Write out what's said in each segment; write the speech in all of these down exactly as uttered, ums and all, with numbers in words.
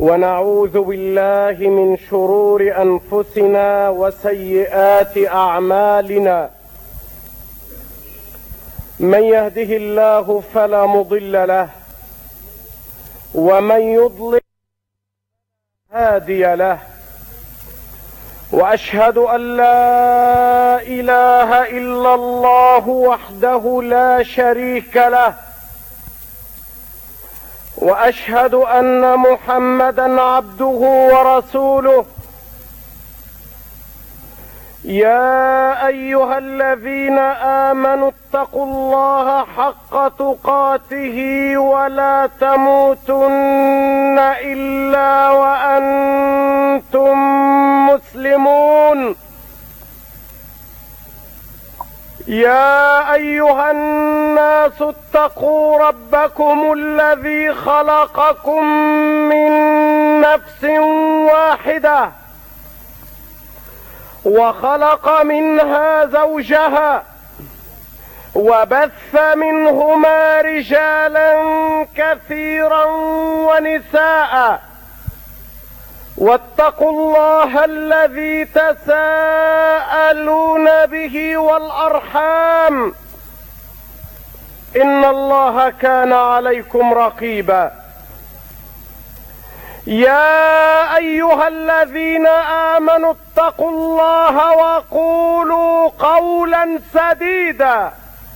ونعوذ بالله من شرور أنفسنا وسيئات أعمالنا. من يهده الله فلا مضل له، ومن يضلل هادي له. وأشهد أن لا إله إلا الله وحده لا شريك له، وأشهد أن محمدا عبده ورسوله. يا أيها الذين آمنوا اتقوا الله حق تقاته ولا تموتن إلا وأنتم مسلمون. يا أيها الناس اتقوا ربكم الذي خلقكم من نفس واحدة، وخلق منها زوجها، وبث منهما رجالا كثيرا ونساء. واتقوا الله الذي تساءلون به والأرحام، إن الله كان عليكم رقيبا. يا أيها الذين آمنوا اتقوا الله وقولوا قولا سديدا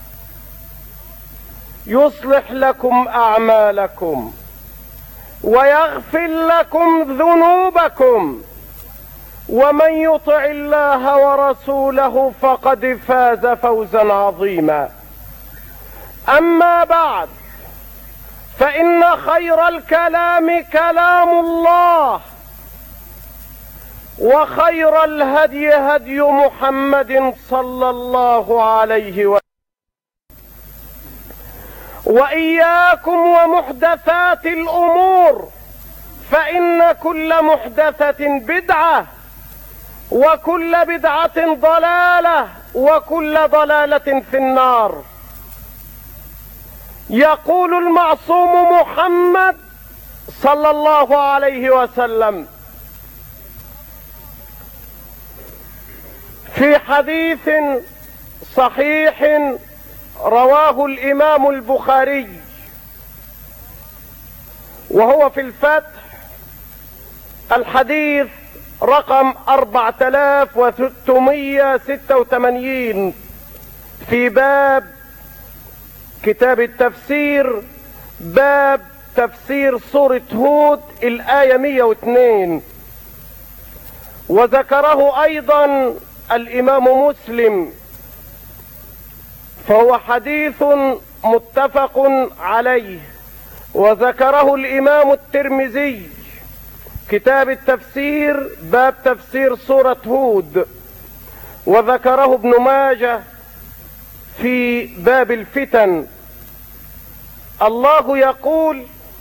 يصلح لكم أعمالكم ويغفر لكم ذنوبكم، ومن يطع الله ورسوله فقد فاز فوزا عظيما. أما بعد، فإن خير الكلام كلام الله، وخير الهدي هدي محمد صلى الله عليه وسلم. وإياكم ومحدثات الأمور، فإن كل محدثة بدعة، وكل بدعة ضلالة، وكل ضلالة في النار. يقول المعصوم محمد صلى الله عليه وسلم في حديث صحيح رواه الإمام البخاري، وهو في الفتح الحديث رقم أربعة آلاف وستمائة وستة وثمانين، في باب كتاب التفسير، باب تفسير سورة هود الآية مئة واثنين. وذكره أيضا الإمام مسلم، فهو حديث متفق عليه. وذكره الإمام الترمذي، كتاب التفسير، باب تفسير سورة هود. وذكره ابن ماجه في باب الفتن. الله يقول،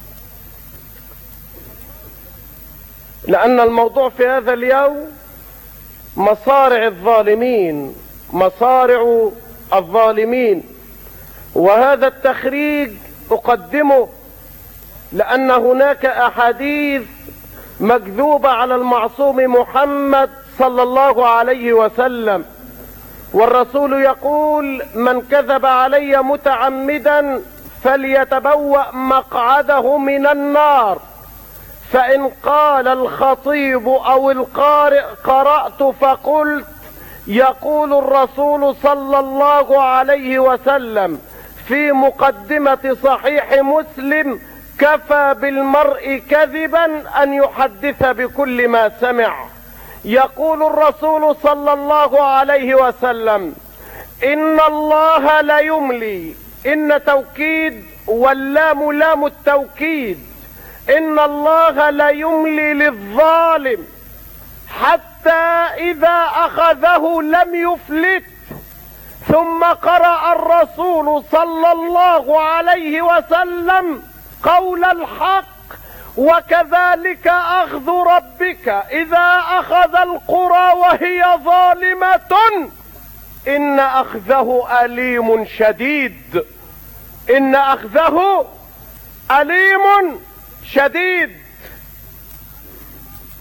لأن الموضوع في هذا اليوم مصارع الظالمين، مصارع الظالمين. وهذا التخريج أقدمه لأن هناك أحاديث مكذوبة على المعصوم محمد صلى الله عليه وسلم. والرسول يقول: من كذب علي متعمدا فليتبوأ مقعده من النار. فإن قال الخطيب أو القارئ قرأت فقلت: يقول الرسول صلى الله عليه وسلم في مقدمة صحيح مسلم: كفى بالمرء كذبا أن يحدث بكل ما سمع. يقول الرسول صلى الله عليه وسلم: إن الله لا يملي، إن توكيد واللام لام التوكيد، إن الله لا يملي للظالم حتى إذا أخذه لم يفلت. ثم قرأ الرسول صلى الله عليه وسلم قول الحق: وكذلك أخذ ربك إذا أخذ القرى وهي ظالمة إن أخذه أليم شديد. إن أخذه أليم شديد.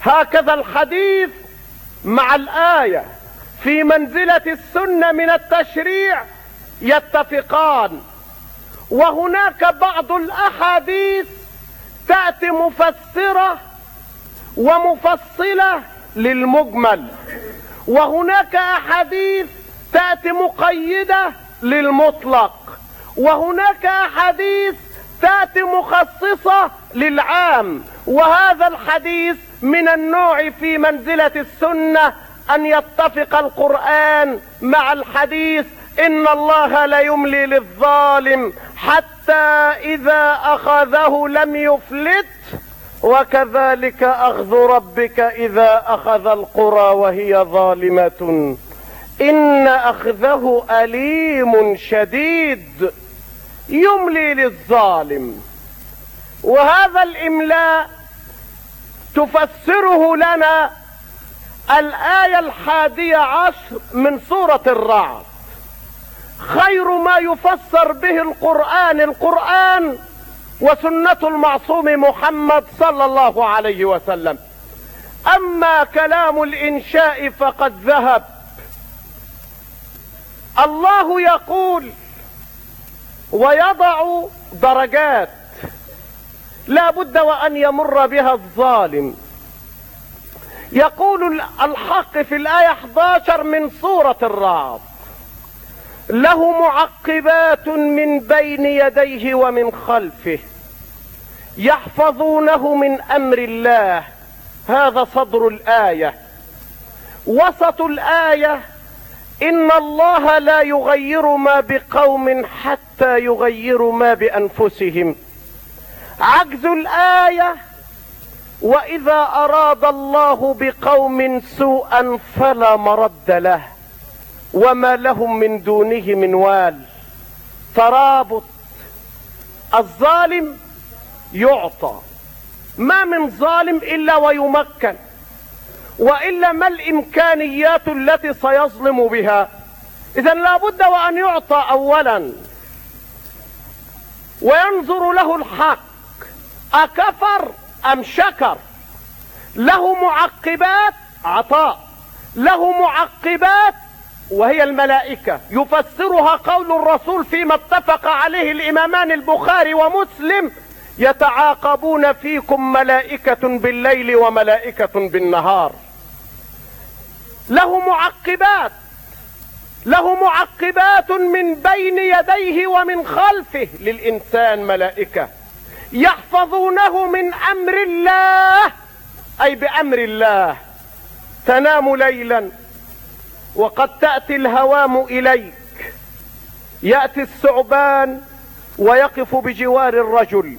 هكذا الحديث مع الآية في منزلة السنة من التشريع يتفقان، وهناك بعض الأحاديث تأتي مفسرة ومفصلة للمجمل، وهناك أحاديث تأتي مقيدة للمطلق، وهناك أحاديث تأتي مخصصة للعام. وهذا الحديث من النوع في منزلة السنة أن يتفق القرآن مع الحديث: إن الله لا يملي للظالم حتى إذا أخذه لم يفلت وكذلك أخذ ربك إذا أخذ القرى وهي ظالمة إن أخذه أليم شديد. يملي للظالم، وهذا الإملاء تفسره لنا الآية الحادية عشر من سورة الرعد. خير ما يفسر به القرآن القرآن وسنة المعصوم محمد صلى الله عليه وسلم. أما كلام الإنشاء فقد ذهب. الله يقول ويضع درجات لا بد وأن يمر بها الظالم. يقول الحق في الآية أحد عشر من سورة الرعد: له معقبات من بين يديه ومن خلفه يحفظونه من أمر الله. هذا صدر الآية. وسط الآية: إن الله لا يغير ما بقوم حتى يغيروا ما بأنفسهم. عجز الآية: وإذا أراد الله بقوم سوءا فلا مرد له وما لهم من دونه من وال. ترابط. الظالم يعطى، ما من ظالم إلا ويمكن، وإلا ما الإمكانيات التي سيظلم بها؟ إذن لا بد وأن يعطى أولا وينظر له الحق أكفر أم شكر. له معقبات عطاء، له معقبات وهي الملائكة، يفسرها قول الرسول فيما اتفق عليه الإمامان البخاري ومسلم: يتعاقبون فيكم ملائكة بالليل وملائكة بالنهار. له معقبات، له معقبات من بين يديه ومن خلفه. للإنسان ملائكة يحفظونه من أمر الله، أي بأمر الله. تنام ليلا وقد تأتي الهوام إليك، يأتي الثعبان ويقف بجوار الرجل.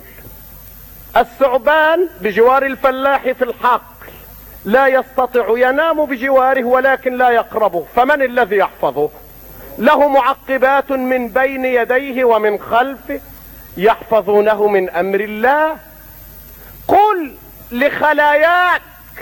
الثعبان بجوار الفلاح في الحقل لا يستطيع، ينام بجواره ولكن لا يقربه، فمن الذي يحفظه؟ له معقبات من بين يديه ومن خلفه يحفظونه من أمر الله. قل لخلاياك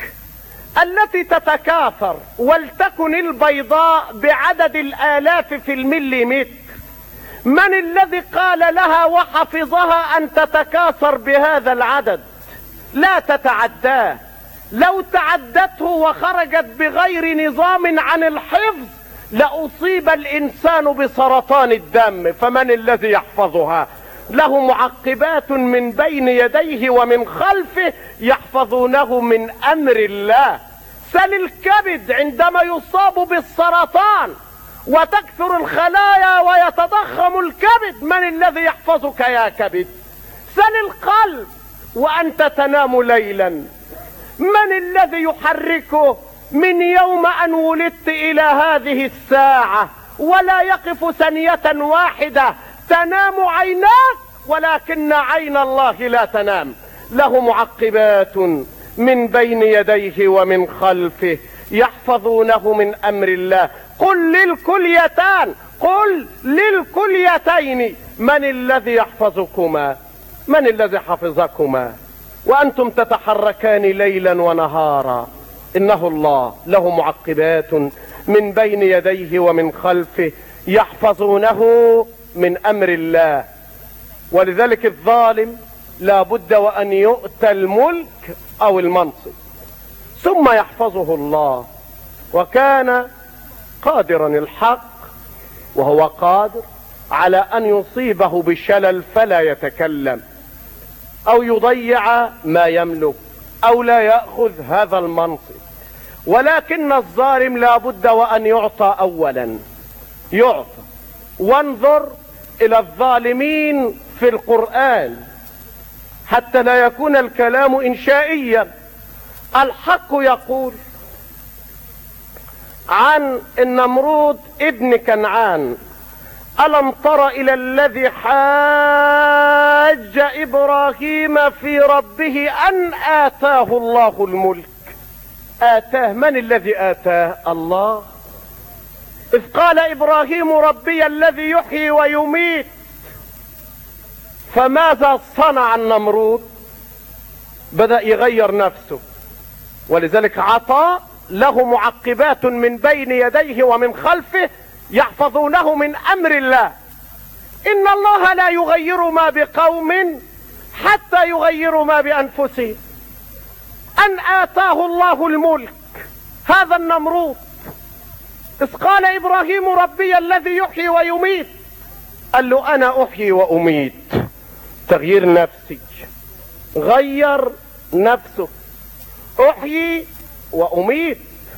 التي تتكاثر ولتكن البيضاء بعدد الآلاف في المليمتر، من الذي قال لها وحفظها أن تتكاثر بهذا العدد؟ لا تتعداه. لو تعدته وخرجت بغير نظام عن الحفظ لأصيب الإنسان بسرطان الدم، فمن الذي يحفظها؟ له معقبات من بين يديه ومن خلفه يحفظونه من أمر الله. سل الكبد عندما يصاب بالسرطان وتكثر الخلايا ويتضخم الكبد، من الذي يحفظك يا كبد؟ سل القلب وأنت تنام ليلا، من الذي يحركه من يوم أن ولدت إلى هذه الساعة ولا يقف ثانية واحدة؟ تنام عيناك ولكن عين الله لا تنام. له معقبات من بين يديه ومن خلفه يحفظونه من أمر الله. قل للكليتان، قل للكليتين: من الذي يحفظكما؟ من الذي حفظكما وأنتم تتحركان ليلا ونهارا؟ إنه الله. له معقبات من بين يديه ومن خلفه يحفظونه من أمر الله. ولذلك الظالم لا بد وأن يؤتى الملك أو المنصب. ثم يحفظه الله. وكان قادرا الحق، وهو قادر على ان يصيبه بشلل فلا يتكلم او يضيع ما يملك او لا يأخذ هذا المنصب. ولكن الظالم لا بد وان يعطى اولا، يعطى. وانظر الى الظالمين في القرآن حتى لا يكون الكلام انشائيا. الحق يقول عن النمرود ابن كنعان: ألم تر إلى الذي حاج إبراهيم في ربه أن آتاه الله الملك. آتاه، من الذي آتاه؟ الله. إذ قال إبراهيم: ربي الذي يحيي ويميت. فماذا صنع النمرود؟ بدأ يغير نفسه، ولذلك عطاء له معقبات من بين يديه ومن خلفه يحفظونه من امر الله. ان الله لا يغير ما بقوم حتى يغيروا ما بانفسهم. ان اتاه الله الملك، هذا النمرود. اذ قال ابراهيم: ربي الذي يحيي ويميت. قال له: انا احيي واميت. تغيير نفسي، غير نفسه. احيي واميت،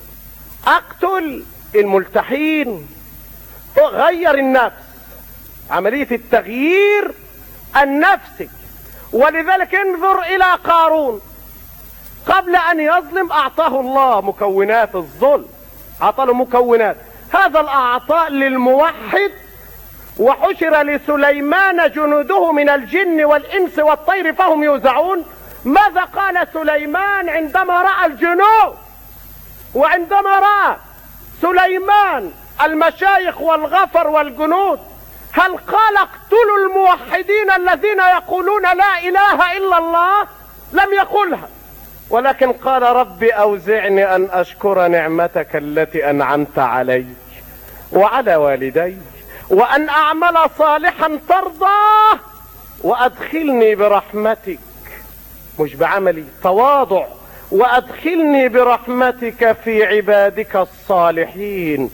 اقتل الملتحين، غير النفس، عملية التغيير النفسي. ولذلك انظر الى قارون، قبل ان يظلم اعطاه الله مكونات الظلم، اعطاه مكونات. هذا الاعطاء للموحد. وحشر لسليمان جنوده من الجن والانس والطير فهم يوزعون. ماذا قال سليمان عندما راى الجنود؟ وعندما راى سليمان المشايخ والغفر والجنود، هل قال اقتلوا الموحدين الذين يقولون لا اله الا الله؟ لم يقلها، ولكن قال: رب اوزعني ان اشكر نعمتك التي انعمت علي وعلى والدي وان اعمل صالحا ترضاه وادخلني برحمتك. مش بعملي، تواضع. وادخلني برحمتك في عبادك الصالحين.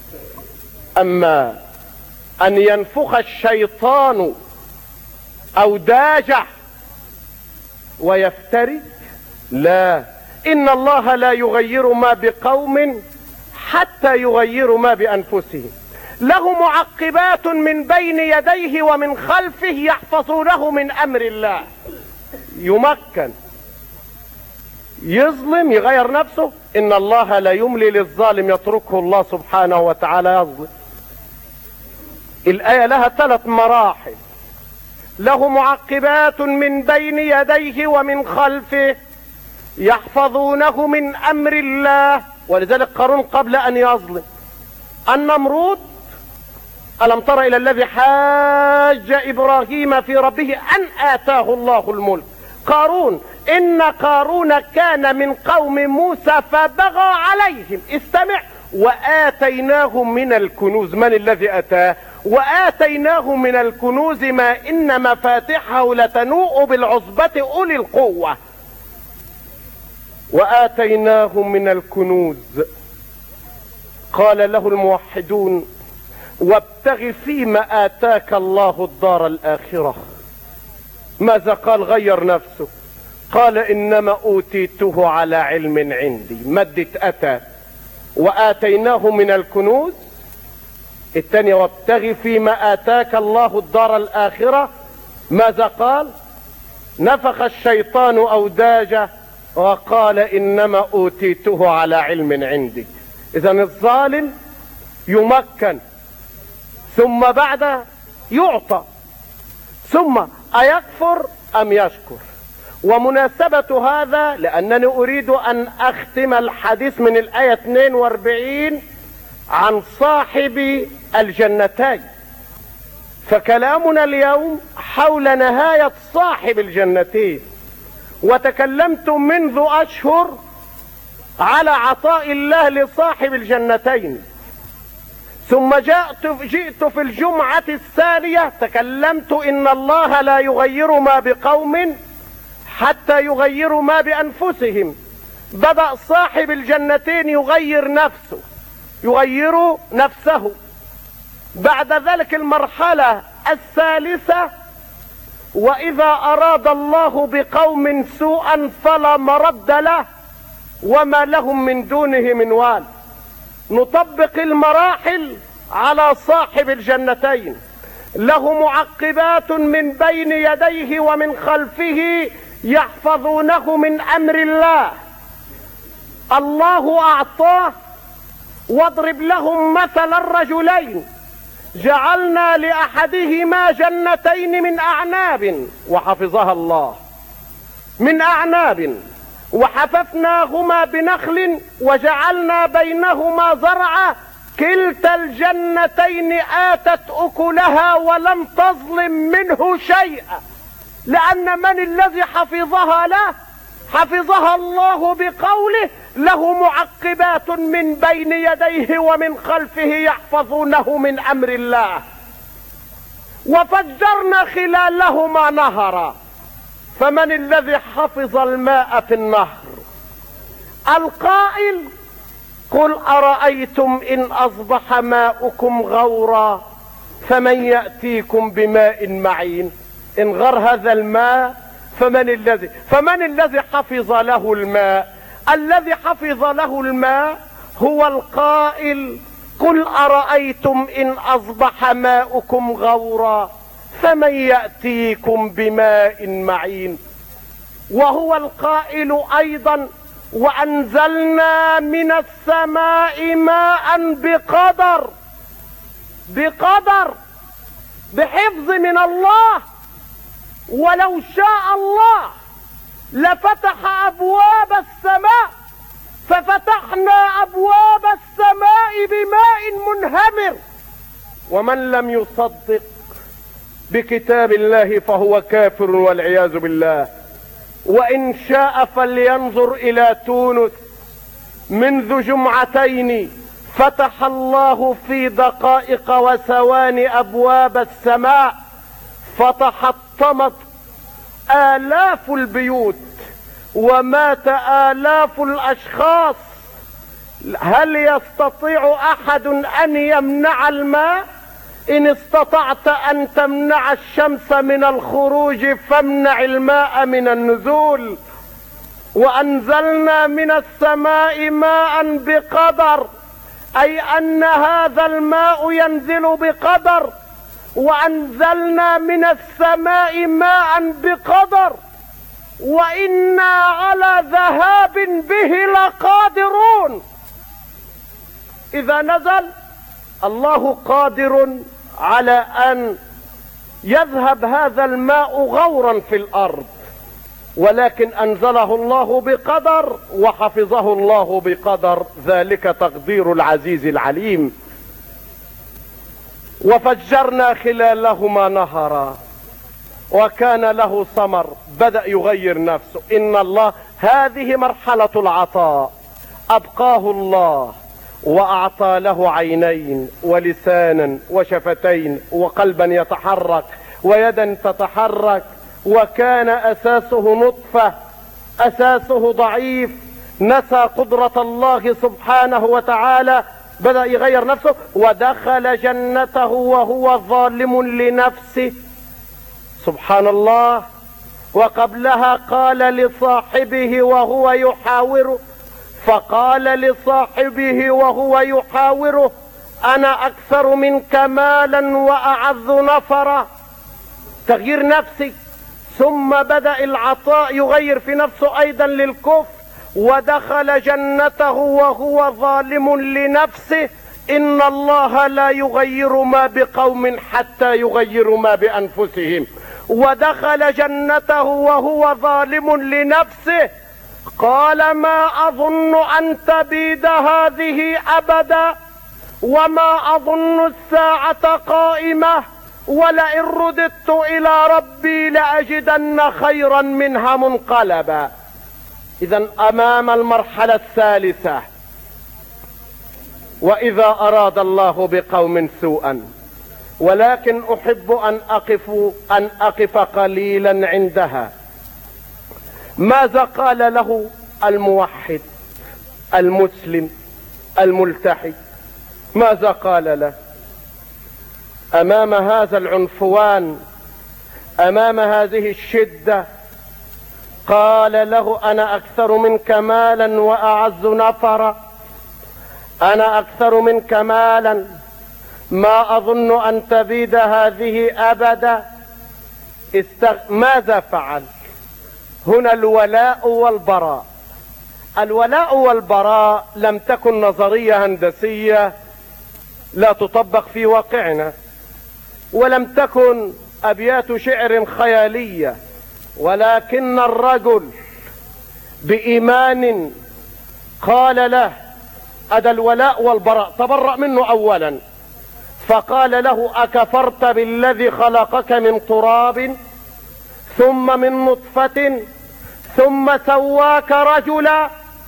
اما ان ينفخ الشيطان اوداجه ويفتري، لا، ان الله لا يغير ما بقوم حتى يغيروا ما بانفسهم. له معقبات من بين يديه ومن خلفه يحفظونه من امر الله. يمكن، يظلم، يغير نفسه. ان الله لا يملي للظالم يتركه الله سبحانه وتعالى يظلم. الآية لها ثلاث مراحل. له معقبات من بين يديه ومن خلفه يحفظونه من امر الله. ولذلك قارون قبل ان يظلم. النمرود: ألم تر إلى الذي حاج إبراهيم في ربه أن آتاه الله الملك. قارون: إن قارون كان من قوم موسى فبغى عليهم. استمع: وآتيناه من الكنوز. من الذي أتاه؟ وآتيناه من الكنوز ما إن مفاتحه لتنوء بالعصبة أولي القوة. وآتيناه من الكنوز. قال له الموحدون: وابتغ فيما آتاك الله الدار الآخرة. ماذا قال؟ غير نفسه، قال: إنما أوتيته على علم عندي. مدة أتى. وآتيناه من الكنوز. الثانية: وابتغ فيما آتاك الله الدار الآخرة. ماذا قال؟ نفخ الشيطان أوداجه وقال: إنما أوتيته على علم عندي. إذن الظالم يمكن، ثم بعد يعطى، ثم أيكفر أم يشكر. ومناسبة هذا لأنني أريد أن أختم الحديث من الآية اثنين وأربعين عن صاحب الجنتين. فكلامنا اليوم حول نهاية صاحب الجنتين. وتكلمت منذ أشهر على عطاء الله لصاحب الجنتين، ثم جئت جئت في الجمعة الثانية تكلمت إن الله لا يغير ما بقوم حتى يغيروا ما بأنفسهم. بدأ صاحب الجنتين يغير نفسه يغير نفسه. بعد ذلك المرحلة الثالثة: وإذا أراد الله بقوم سوءا فلا مرد له وما لهم من دونه من وال. نطبق المراحل على صاحب الجنتين: له معقبات من بين يديه ومن خلفه يحفظونه من أمر الله. الله أعطاه. واضرب لهم مثل الرجلين جعلنا لأحدهما جنتين من أعناب وحفظها الله من أعناب وحففناهما بنخل وجعلنا بينهما زرعا كلتا الجنتين آتت أكلها ولم تظلم منه شيئا. لأن من الذي حفظها له؟ حفظها الله بقوله: له معقبات من بين يديه ومن خلفه يحفظونه من أمر الله. وفجرنا خلالهما نهرا. فمن الذي حفظ الماء في النهر؟ القائل: قل أرأيتم إن أصبح ماؤكم غورا فمن يأتيكم بماء معين. إن غر هذا الماء فمن الذي فمن الذي حفظ له الماء؟ الذي حفظ له الماء هو القائل: قل أرأيتم إن أصبح ماؤكم غورا فمن يأتيكم بماء معين. وهو القائل أيضا: وأنزلنا من السماء ماء بقدر بقدر بحفظ من الله. ولو شاء الله لفتح أبواب السماء ففتحنا أبواب السماء بماء منهمر. ومن لم يصدق بكتاب الله فهو كافر والعياذ بالله. وإن شاء فلينظر إلى تونس منذ جمعتين فتح الله في دقائق وثواني أبواب السماء فتحطمت آلاف البيوت ومات آلاف الأشخاص. هل يستطيع أحد أن يمنع الماء؟ إن استطعت أن تمنع الشمس من الخروج فامنع الماء من النزول. وأنزلنا من السماء ماء بقدر، أي أن هذا الماء ينزل بقدر. وأنزلنا من السماء ماء بقدر وإنا على ذهاب به لقادرون. إذا نزل الله قادر على أن يذهب هذا الماء غورا في الأرض، ولكن أنزله الله بقدر وحفظه الله بقدر. ذلك تقدير العزيز العليم. وفجرنا خلالهما نهرا وكان له ثمر. بدأ يغير نفسه. إن الله، هذه مرحلة العطاء. أبقاه الله وأعطى له عينين ولسانا وشفتين وقلبا يتحرك ويدا تتحرك. وكان أساسه نطفة، أساسه ضعيف، نسى قدرة الله سبحانه وتعالى. بدأ يغير نفسه ودخل جنته وهو ظالم لنفسه. سبحان الله. وقبلها قال لصاحبه وهو يحاوره فقال لصاحبه وهو يحاوره: أنا أكثر منك مالا وأعز نفرا. تغيير نفسي. ثم بدأ العطاء يغير في نفسه أيضا للكفر. ودخل جنته وهو ظالم لنفسه. إن الله لا يغير ما بقوم حتى يغيروا ما بأنفسهم. ودخل جنته وهو ظالم لنفسه. قال: ما أظن أن تبيد هذه أبدا وما أظن الساعة قائمة ولئن رددت إلى ربي لأجدن خيرا منها منقلبا. إذا أمام المرحلة الثالثة: وإذا أراد الله بقوم سوءا. ولكن أحب أن أقف أن أقف قليلا عندها. ماذا قال له الموحد المسلم الملتحي، ماذا قال له امام هذا العنفوان، امام هذه الشدة؟ قال له انا اكثر منك مالا واعز نفرا، انا اكثر منك مالا، ما اظن ان تبيد هذه ابدا. استغ... ماذا فعل هنا؟ الولاء والبراء. الولاء والبراء لم تكن نظرية هندسية لا تطبق في واقعنا، ولم تكن ابيات شعر خيالية، ولكن الرجل بإيمان قال له أدى الولاء والبراء، تبرأ منه أولا، فقال له أكفرت بالذي خلقك من تراب ثم من نطفة ثم سواك رجلا؟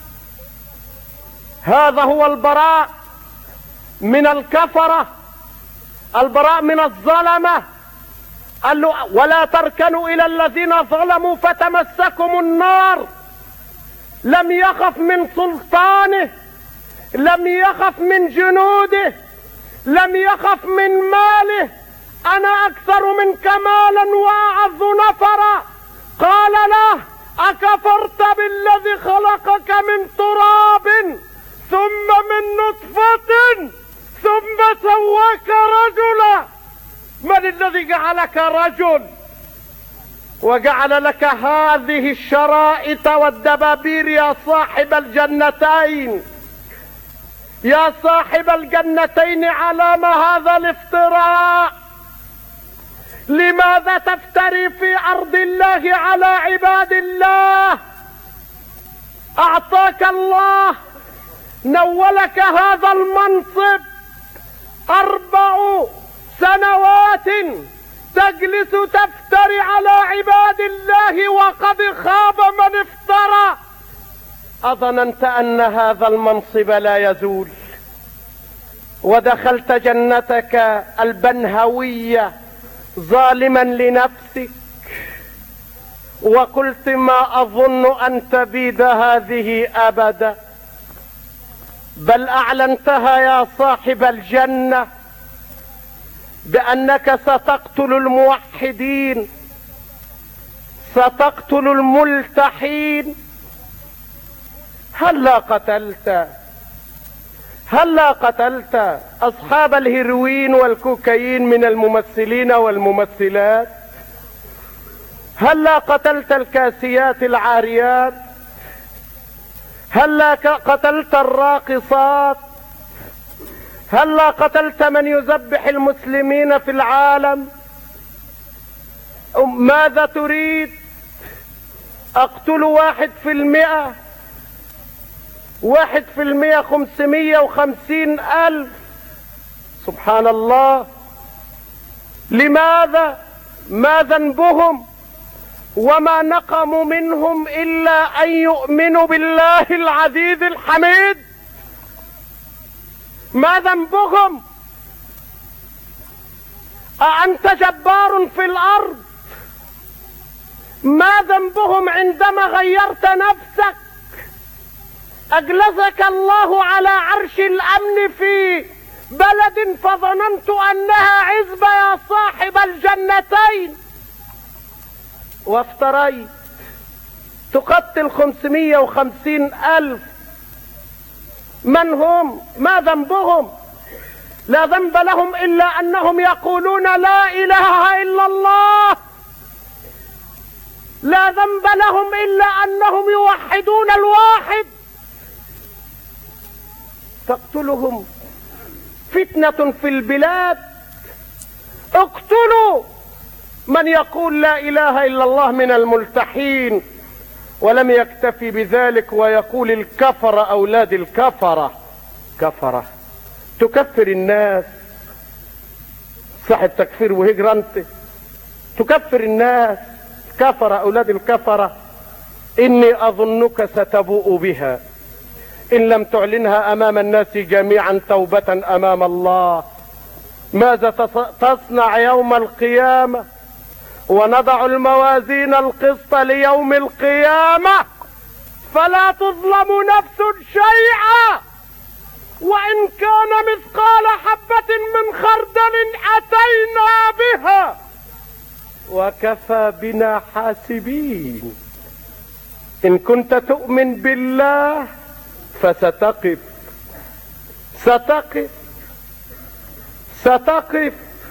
هذا هو البراء من الكفرة، البراء من الظلمة. قال له ولا تركنوا إلى الذين ظلموا فتمسكم النار. لم يخف من سلطانه، لم يخف من جنوده، لم يخف من ماله. أنا أكثر منك مالا وأعز نفرا. قال له أكفرت بالذي خلقك من تراب ثم من نطفة ثم سواك رجلا؟ من الذي جعلك رجل وجعل لك هذه الشرائط والدبابير يا صاحب الجنتين؟ يا صاحب الجنتين علام هذا الافتراء؟ لماذا تفتري في أرض الله على عباد الله؟ أعطاك الله، نولك هذا المنصب، أربع سنوات تجلس تفتري على عباد الله وقد خاب من افترى. أظننت أن هذا المنصب لا يزول، ودخلت جنتك البنهوية ظالما لنفسك، وقلت ما أظن أن تبيد هذه أبدا، بل أعلنتها يا صاحب الجنة بأنك ستقتل الموحدين، ستقتل الملتحين. هلا قتلت هلا قتلت أصحاب الهيروين والكوكايين من الممثلين والممثلات؟ هلا قتلت الكاسيات العاريات؟ هلا قتلت الراقصات؟ هلا قتلت من يذبح المسلمين في العالم؟ ماذا تريد؟ اقتل واحد في المئة، واحد في المئة خمسمية وخمسين ألف. سبحان الله. لماذا؟ ما ذنبهم؟ وما نقموا منهم إلا أن يؤمنوا بالله العزيز الحميد. ما ذنبهم؟ أأنت جبار في الأرض؟ ما ذنبهم عندما غيرت نفسك؟ أجلسك الله على عرش الأمن في بلد فظننت أنها عزبة يا صاحب الجنتين، وافتريت تقتل خمسمية وخمسين ألف. من هم؟ ما ذنبهم؟ لا ذنب لهم إلا أنهم يقولون لا إله إلا الله. لا ذنب لهم إلا أنهم يوحدون الواحد. تقتلهم فتنة في البلاد. اقتلوا من يقول لا إله إلا الله من الملتحين. ولم يكتفي بذلك ويقول الكفر أولاد الكفرة. كفرة تكفر الناس، صاحب تكفير وهجرة أنت، تكفر الناس. كفر أولاد الكفرة. إني أظنك ستبوء بها إن لم تعلنها أمام الناس جميعا توبة أمام الله. ماذا تصنع يوم القيامة؟ ونضع الموازين القسط ليوم القيامة فلا تظلم نفس شيئا وإن كان مثقال حبة من خردل أتينا بها وكفى بنا حاسبين. إن كنت تؤمن بالله فستقف ستقف ستقف.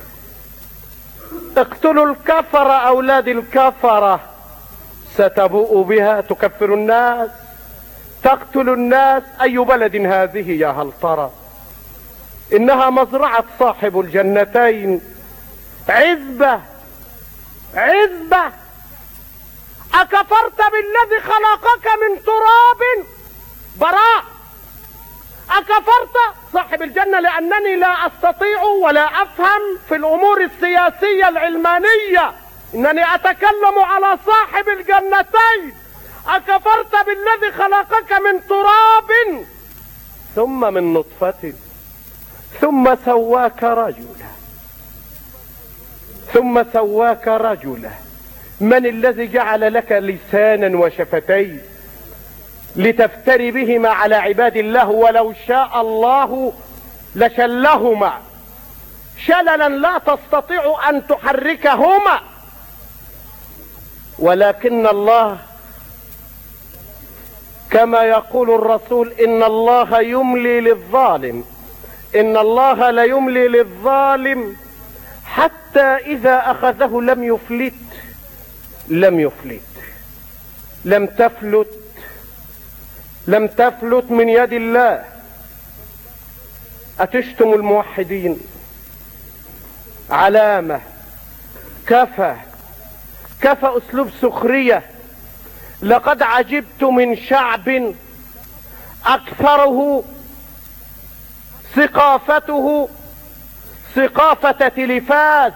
اقتلوا الكفر أولاد الكفرة ستبوء بها، تكفر الناس تقتل الناس. أي بلد هذه يا هل ترى؟ إنها مزرعة صاحب الجنتين، عزبة عزبة. أكفرت بالذي خلقك من تراب؟ براء. أكفرت صاحب الجنة؟ لأنني لا أستطيع ولا أفهم في الأمور السياسية العلمانية، إنني أتكلم على صاحب الجنتين. أكفرت بالذي خلقك من تراب ثم من نطفة ثم سواك رجلا ثم سواك رجلا. من الذي جعل لك لسانا وشفتين لتفتري بهما على عباد الله؟ ولو شاء الله لشلهما شللا لا تستطيع أن تحركهما، ولكن الله كما يقول الرسول إن الله يملي للظالم إن الله ليملي للظالم حتى إذا أخذه لم يفلت لم يفلت لم تفلت لم تفلت من يد الله. أتشتم الموحدين؟ علامة. كفى كفى أسلوب سخرية. لقد عجبت من شعب أكثره ثقافته ثقافة تلفاز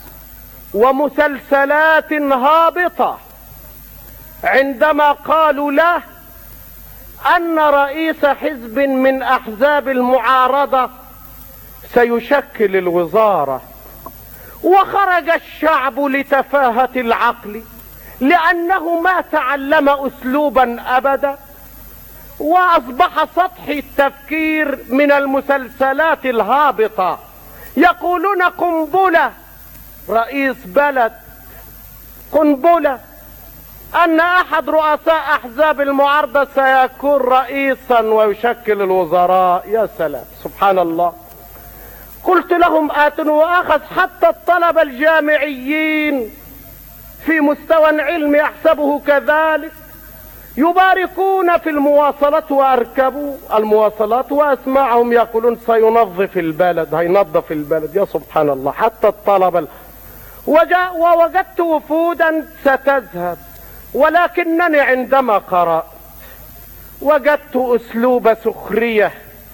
ومسلسلات هابطة عندما قالوا له أن رئيس حزب من أحزاب المعارضة سيشكل الوزارة، وخرج الشعب لتفاهة العقل لأنه ما تعلم أسلوبا أبدا، وأصبح سطحي التفكير من المسلسلات الهابطة. يقولون قنبلة رئيس بلد، قنبلة أن أحد رؤساء أحزاب المعارضة سيكون رئيسا ويشكل الوزراء. يا سلام، سبحان الله. قلت لهم آتوا وأخذ حتى الطلبة الجامعيين في مستوى علمي أحسبه كذلك يباركون في المواصلات، وأركبوا المواصلات وأسمعهم يقولون سينظف البلد، هينظف البلد. يا سبحان الله، حتى الطلبة. وجاء ووجدت وفودا ستذهب، ولكنني عندما قرأت وجدت أسلوب سخرية.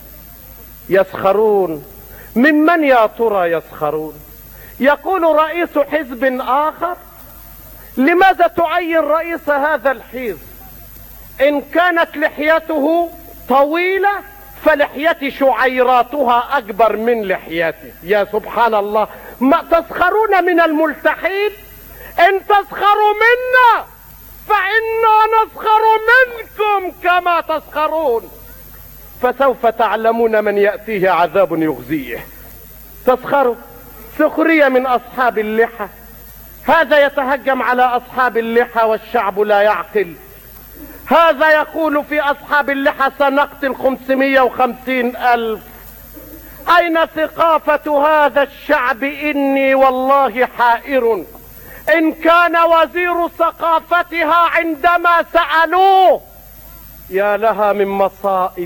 يسخرون ممن يا ترى يسخرون؟ يقول رئيس حزب آخر لماذا تعين رئيس هذا الحزب؟ إن كانت لحيته طويلة فلحية شعيراتها أكبر من لحيته. يا سبحان الله، ما تسخرون من الملتحين؟ إن تسخروا منا فإنا نسخر منكم كما تسخرون، فسوف تعلمون من يأتيه عذاب يخزيه. تسخروا سخرية من أصحاب اللحى. هذا يتهجم على أصحاب اللحى والشعب لا يعقل. هذا يقول في أصحاب اللحى سنقتل خمسمائة وخمسين ألف. أين ثقافة هذا الشعب؟ إني والله حائر. إن كان وزير ثقافتها عندما سألوه، يا لها من مصائب،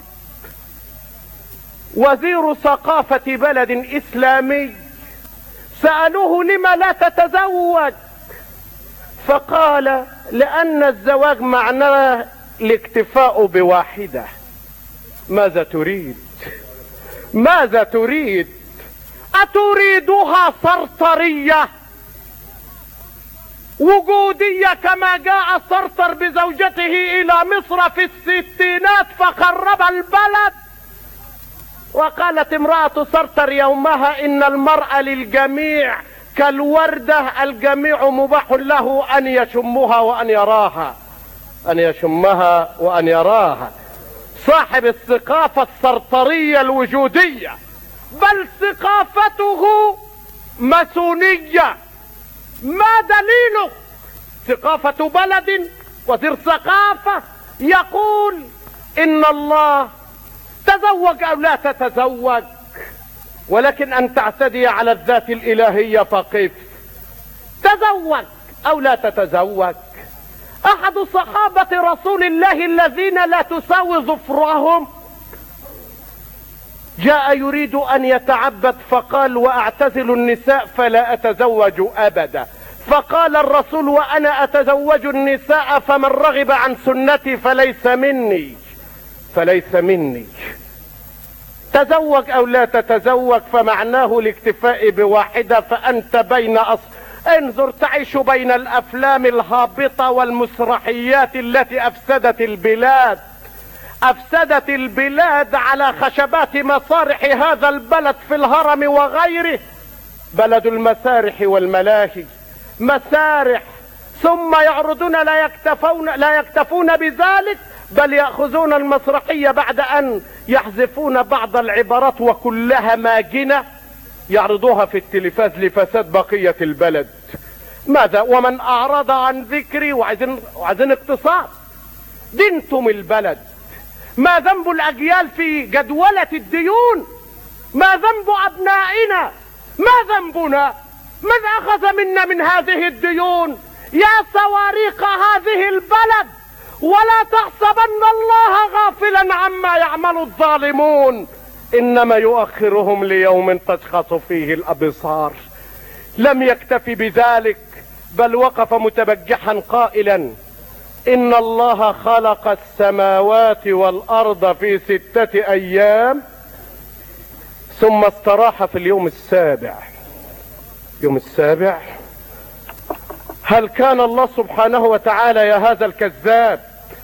وزير ثقافة بلد إسلامي سألوه لما لا تتزوج؟ فقال لأن الزواج معناه الاكتفاء بواحدة. ماذا تريد؟ ماذا تريد؟ أتريدها سرطرية وجودية كما جاء سرطر بزوجته إلى مصر في الستينات فخرب البلد؟ وقالت امرأة سرطر يومها إن المرأة للجميع كالوردة، الجميع مباح له أن يشمها وأن يراها. أن يشمها وأن يراها، صاحب الثقافة السرطرية الوجودية، بل ثقافته ماسونية. ما دليله؟ ثقافة بلد وزير ثقافة يقول إن الله تزوج أو لا تتزوج، ولكن أن تعتدي على الذات الإلهية فقف. تزوج أو لا تتزوج. أحد صحابة رسول الله الذين لا تساوي ظفرهم جاء يريد أن يتعبد فقال: وأعتزل النساء فلا أتزوج أبدا. فقال الرسول: وأنا أتزوج النساء فمن رغب عن سنتي فليس مني فليس مني. تزوج أو لا تتزوج فمعناه الاكتفاء بواحدة، فأنت بين أص... انظر، تعيش بين الأفلام الهابطة والمسرحيات التي أفسدت البلاد أفسدت البلاد على خشبات مسارح هذا البلد في الهرم وغيره. بلد المسارح والملاهي، مسارح، ثم يعرضون لا يكتفون لا يكتفون بذلك، بل يأخذون المسرحية بعد أن يحذفون بعض العبارات وكلها ماجنة يعرضوها في التلفاز لفساد بقية البلد. ماذا؟ ومن أعرض عن ذكري، وعايزين وعايزين اقتصاد. دنتم البلد. ما ذنب الأجيال في جدولة الديون؟ ما ذنب أبنائنا؟ ما ذنبنا؟ من أخذ منا من هذه الديون؟ يا صواريخ هذه البلد، ولا تحسبن الله غافلا عما يعمل الظالمون، إنما يؤخرهم ليوم تشخص فيه الأبصار. لم يكتفي بذلك، بل وقف متبجحا قائلا: إن الله خلق السماوات والأرض في ستة أيام ثم استراح في اليوم السابع. يوم السابع؟ هل كان الله سبحانه وتعالى يا هذا الكذاب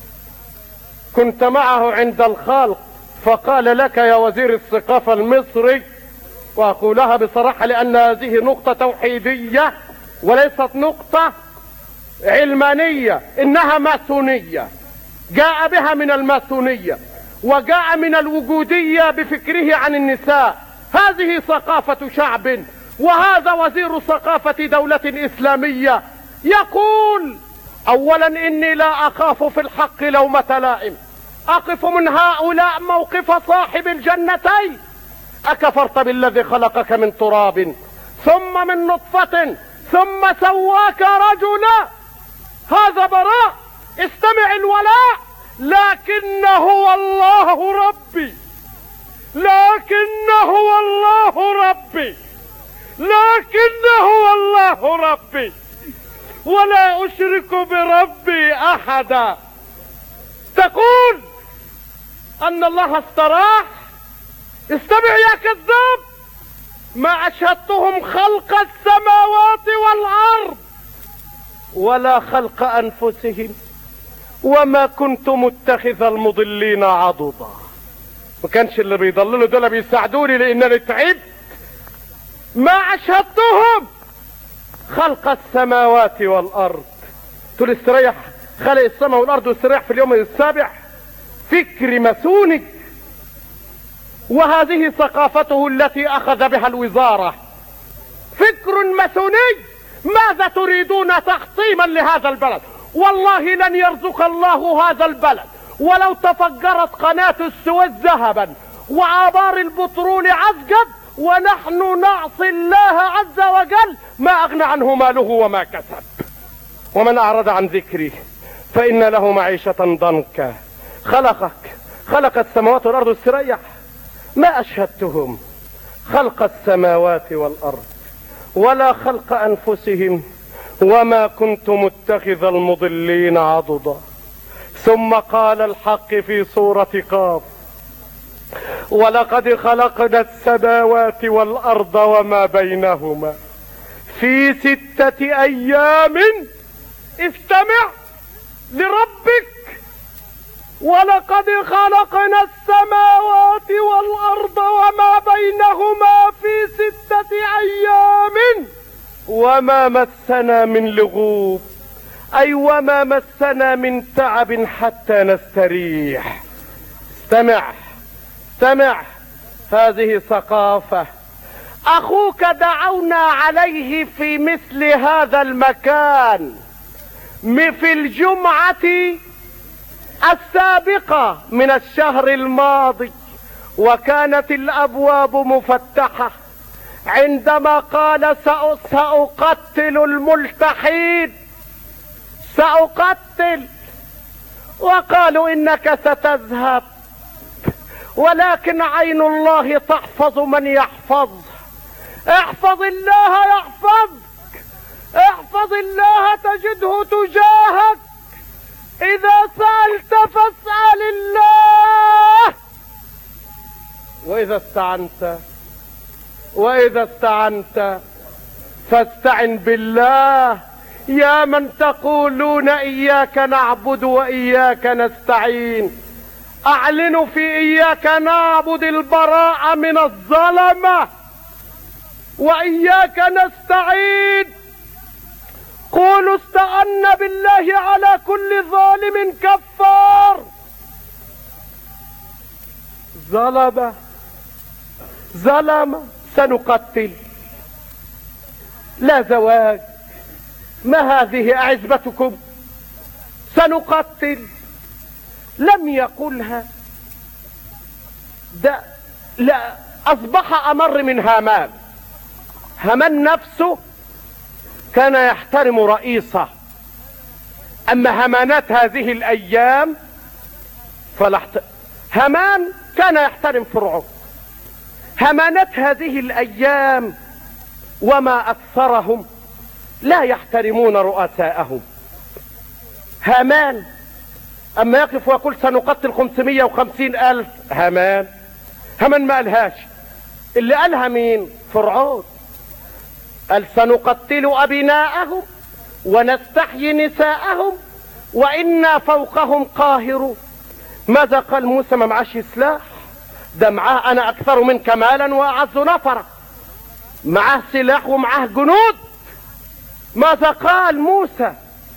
كنت معه عند الخلق فقال لك يا وزير الثقافة المصري، وأقولها بصراحة لأن هذه نقطة توحيدية وليست نقطة علمانية، إنها ماسونية، جاء بها من الماسونية وجاء من الوجودية بفكره عن النساء. هذه ثقافة شعب، وهذا وزير ثقافة دولة إسلامية يقول: أولا إني لا أخاف في الحق لومة لائم، أقف من هؤلاء موقف صاحب الجنتين. أكفرت بالذي خلقك من تراب ثم من نطفة ثم سواك رجلا؟ هذا براء. استمع الولاء: لكن هو الله ربي، لكن هو الله ربي، لكن هو الله ربي، ولا أشرك بربي أحدا. تقول أن الله استراح؟ استمع يا كذاب: ما أشهدتهم خلق السماوات والأرض ولا خلق أنفسهم وما كنت متخذ المضلين عضدا. ما كانش اللي بيضللوا دول بيساعدوني لأنني تعبت. ما أشهدتهم خلق السماوات والأرض. تقول استريح، خلق السماء والأرض واستريح في اليوم السابع؟ فكر ماسوني، وهذه ثقافته التي أخذ بها الوزارة، فكر ماسوني. ماذا تريدون تحطيما لهذا البلد؟ والله لن يرزق الله هذا البلد ولو تفجرت قناة السويس ذهبا وآبار البترول عسجد ونحن نعصي الله عز وجل ما أغنى عنه ماله وما كسب. ومن أعرض عن ذكري فإن له معيشة ضنكا. خلقك خلق السماوات والأرض استريح. ما أشهدتهم خلق السماوات والأرض ولا خلق أنفسهم وما كنت متخذ المضلين عضدا. ثم قال الحق في سورة قاف: ولقد خلقنا السماوات والأرض وما بينهما في ستة أيام. استمع لربك: ولقد خلقنا السماوات والأرض وما بينهما في ستة أيام وما مسنا من لغوب. أي وما مسنا من تعب حتى نستريح. استمع استمع، هذه ثقافة. أخوك دعونا عليه في مثل هذا المكان في الجمعة السابقة من الشهر الماضي، وكانت الأبواب مفتحة، عندما قال سأقتل الملتحين، سأقتل، وقالوا إنك ستذهب، ولكن عين الله تحفظ من يحفظ. احفظ الله يحفظك، احفظ الله تجده تجاهك، إذا سألت فاسأل الله، وإذا استعنت وإذا استعنت فاستعن بالله. يا من تقولون إياك نعبد وإياك نستعين، أعلنوا في إياك نعبد البراءة من الظلمة، وإياك نستعين قولوا استعنا بالله على كل ظالم كفار. ظلم ظلم سنقتل، لا زواج، ما هذه أعزبتكم؟ سنقتل. لم يقلها ده، لا، أصبح أمر من هامان. هامان نفسه كان يحترم رئيسه، أما هامانات هذه الأيام فلا احت... هامان كان يحترم فرعون. هامانات هذه الأيام وما أكثرهم لا يحترمون رؤساءهم. هامان أما يقف ويقول سنقتل خمسمائة وخمسين ألف، هامان هامان ما قالهاش، اللي قالها مين؟ فرعون. قال سنقتل أبناءهم ونستحيي نساءهم وإنا فوقهم قاهرون. ماذا قال موسى؟ ما معاش سلاح، ده معاه أنا أكثر منك مالا وأعز نفرا، معاه سلاح ومعاه جنود. ماذا قال موسى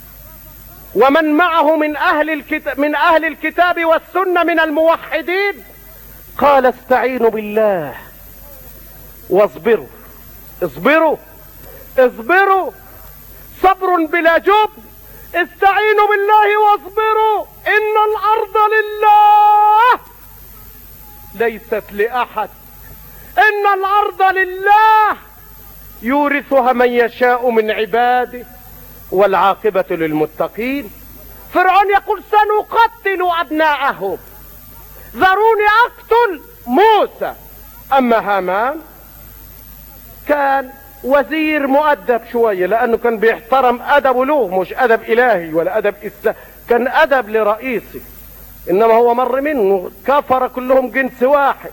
ومن معه من أهل الكتاب من أهل الكتاب والسنة من الموحدين؟ قال استعينوا بالله واصبروا. اصبروا اصبروا، صبر بلا جبن. استعينوا بالله واصبروا، إن الأرض لله ليست لأحد، إن الأرض لله يورثها من يشاء من عباده والعاقبة للمتقين. فرعون يقول سنقتل أبناءهم، ذروني أقتل موسى. أما هامان كان وزير مؤدب شوية، لأنه كان بيحترم أدبه له، مش أدب إلهي ولا أدب إسلام، كان أدب لرئيسه. إنما هو مر منه كفر كلهم جنس واحد،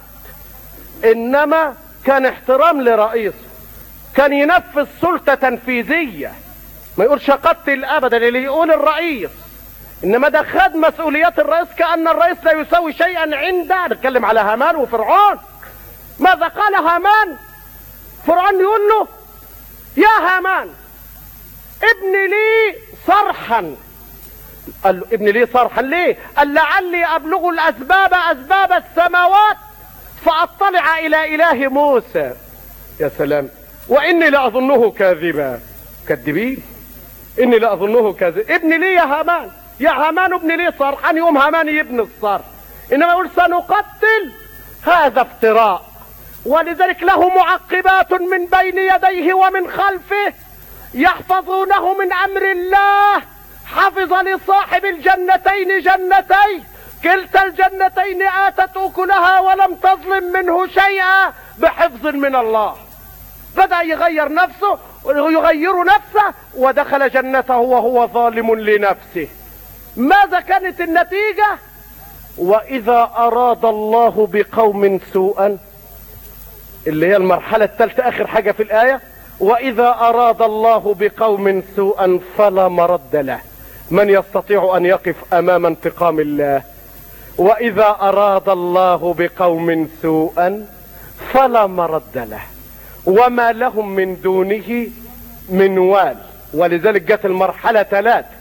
إنما كان احترام لرئيسه، كان ينفذ سلطة تنفيذية، ما يقولش قتل أبدا، اللي يقول الرئيس. إنما ده خد مسؤوليات الرئيس كأن الرئيس لا يسوي شيئا عنده. نتكلم على هامان وفرعون. ماذا قال هامان؟ فرعون يقول له يا هامان ابن لي صرحا. قال له ابن لي صرحا ليه؟ قال لعلي أبلغ الأسباب أسباب السماوات فأطلع إلى إله موسى. يا سلام، وإني لأظنه كاذبا. كذبين، إني لأظنه كاذب. ابن لي يا هامان، يا هامان ابن لي صرحا، يوم هامان يبني الصرح. إنما يقول سنقتل، هذا افتراء. ولذلك له معقبات من بين يديه ومن خلفه يحفظونه من أمر الله. حفظ لصاحب الجنتين جنتين، كلتا الجنتين آتت أكلها ولم تظلم منه شيئا بحفظ من الله. بدأ يغير نفسه ويغير نفسه ودخل جنته وهو ظالم لنفسه. ماذا كانت النتيجة؟ وإذا أراد الله بقوم سوءا، اللي هي المرحلة الثالثة آخر حاجة في الآية، وإذا أراد الله بقوم سوءا فلا مرد له. من يستطيع أن يقف أمام انتقام الله؟ وإذا أراد الله بقوم سوءا فلا مرد له وما لهم من دونه من وال. ولذلك جت المرحلة ثلاث،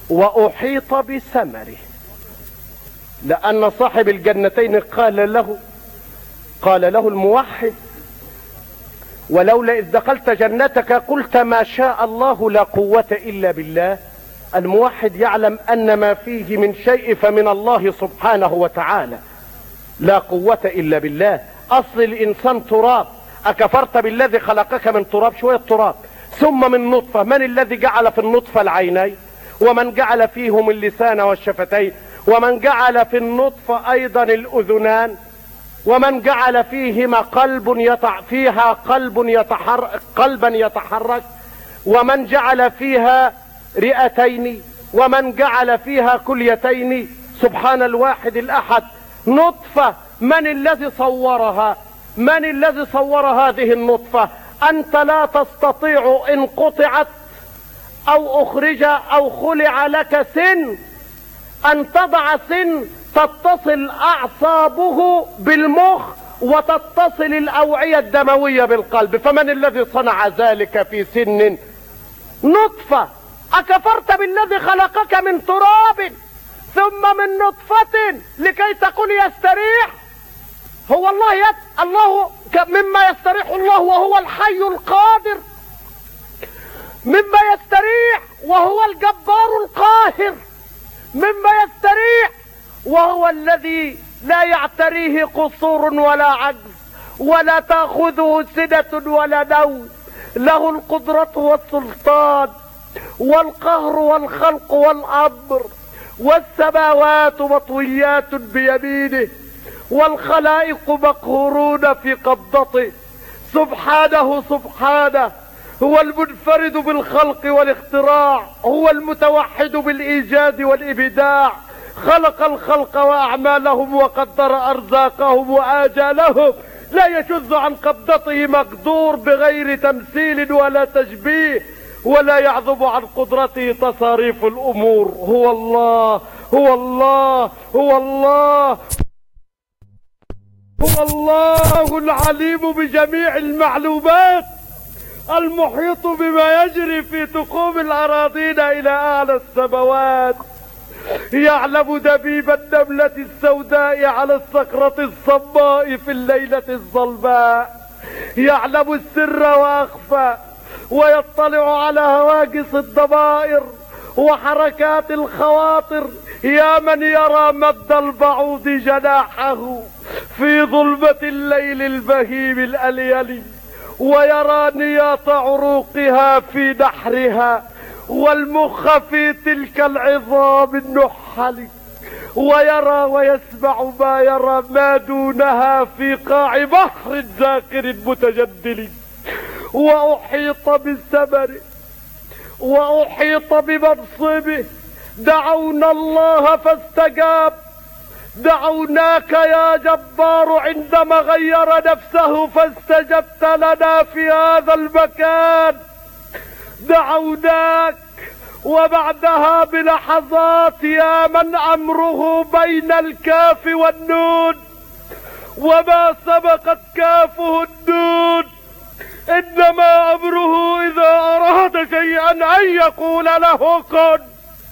وأحيط بثمره، لأن صاحب الجنتين قال له قال له الموحد: ولولا إذ دخلت جنتك قلت ما شاء الله لا قوة إلا بالله. الموحد يعلم أن ما فيه من شيء فمن الله سبحانه وتعالى، لا قوة إلا بالله. أصل الإنسان تراب، أكفرت بالذي خلقك من تراب، شوية تراب، ثم من نطفة. من الذي جعل في النطفة العينين، ومن جعل فيهم اللسان والشفتين، ومن جعل في النطفة أيضا الأذنان، ومن جعل فيهما قلب يتع... فيها قلب يتحرك قلبا يتحرك، ومن جعل فيها رئتين، ومن جعل فيها كليتين. سبحان الواحد الأحد. نطفة، من الذي صورها؟ من الذي صور هذه النطفة؟ أنت لا تستطيع إن قطعت أو أخرج أو خلع لك سن أن تضع سن تتصل أعصابه بالمخ وتتصل الأوعية الدموية بالقلب. فمن الذي صنع ذلك في سن نطفة؟ أكفرت بالذي خلقك من تراب ثم من نطفة لكي تقول يستريح؟ هو الله يد الله مما يستريح الله وهو الحي القادر، مما يستريح وهو الجبار القاهر، مما يستريح وهو الذي لا يعتريه قصور ولا عجز، ولا تأخذه سنة ولا نوم، له القدرة والسلطان والقهر والخلق والأمر، والسماوات مطويات بيمينه، والخلائق مقهورون في قبضته. سبحانه سبحانه، هو المنفرد بالخلق والاختراع، هو المتوحد بالإيجاد والإبداع. خلق الخلق وأعمالهم وقدر أرزاقهم وآجالهم، لا يشذ عن قبضته مقدور بغير تمثيل ولا تشبيه، ولا يعذب عن قدرته تصاريف الأمور. هو الله هو الله هو الله هو الله العليم بجميع المعلومات، المحيط بما يجري في تقوم الأراضين إلى أعلى السماوات، يعلم دبيب النملة السوداء على الصخرة الصماء في الليلة الظلماء، يعلم السر وأخفى، ويطلع على هواجس الضمائر وحركات الخواطر. يا من يرى مد البعوض جناحه في ظلمة الليل البهيم الأليل، ويرى نياط عروقها في نحرها، والمخ في تلك العظام النحل، ويرى ويسمع ما يرى ما دونها في قاع بحر زاخر متجدل. وأحيط بثمره وأحيط بمنصبه. دعونا الله فاستجاب، دعوناك يا جبار عندما غير نفسه فاستجبت لنا في هذا المكان. دعوناك وبعدها بلحظات يا من أمره بين الكاف والنون وما سبقت كافه النون، إنما أمره إذا أراد شيئا أن يقول له كن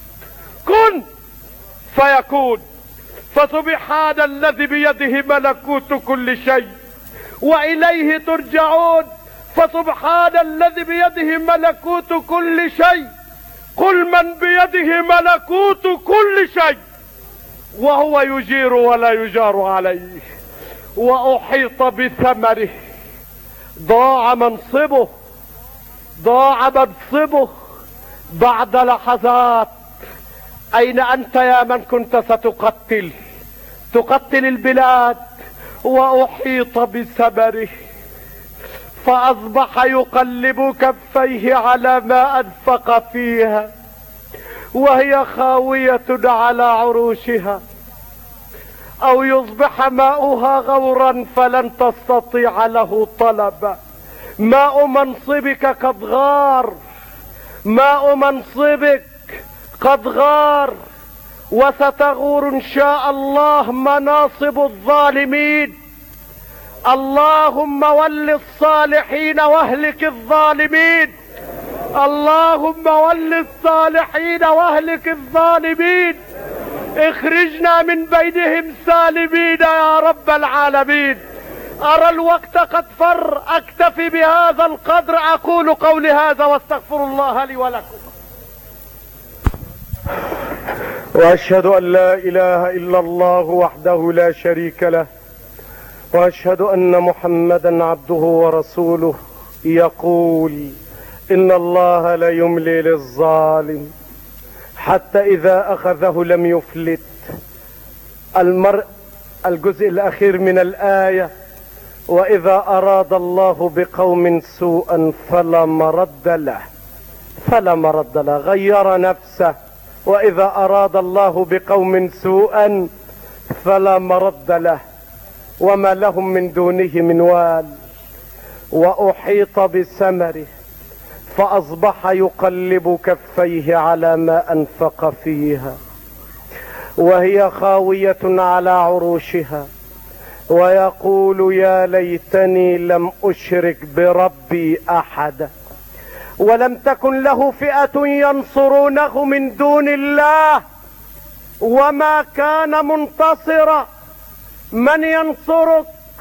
كن فيكون. فسبحان الذي بيده ملكوت كل شيء وإليه ترجعون. فسبحان الذي بيده ملكوت كل شيء. قل من بيده ملكوت كل شيء وهو يجير ولا يجار عليه. وأحيط بثمره. ضاع منصبه ضاع منصبه بعد لحظات. أين أنت يا من كنت ستقتل تقتل البلاد؟ وأحيط بثمره، فأصبح يقلب كفيه على ما أنفق فيها وهي خاوية على عروشها، أو يصبح ماؤها غورا فلن تستطيع له طلبا. ماء منصبك قد غار، ماء منصبك قد غار، وستغور إن شاء الله مناصب الظالمين. اللهم ول الصالحين واهلك الظالمين. اللهم ول الصالحين واهلك الظالمين، اخرجنا من بينهم سالمين يا رب العالمين. أرى الوقت قد فر، أكتفي بهذا القدر، أقول قولي هذا واستغفر الله لي ولكم. وأشهد أن لا إله إلا الله وحده لا شريك له، وأشهد أن محمدا عبده ورسوله، يقول إن الله لا يملي للظالم حتى إذا أخذه لم يفلت. المرء الجزء الأخير من الآية: وإذا أراد الله بقوم سوءا فلا مرد له، فلا مرد له، غير نفسه. وإذا أراد الله بقوم سوءا فلا مرد له وما لهم من دونه من وال. وأحيط بثمره فأصبح يقلب كفيه على ما أنفق فيها وهي خاوية على عروشها، ويقول يا ليتني لم أشرك بربي أحدا. ولم تكن له فئة ينصرونه من دون الله وما كان منتصرا. من ينصرك؟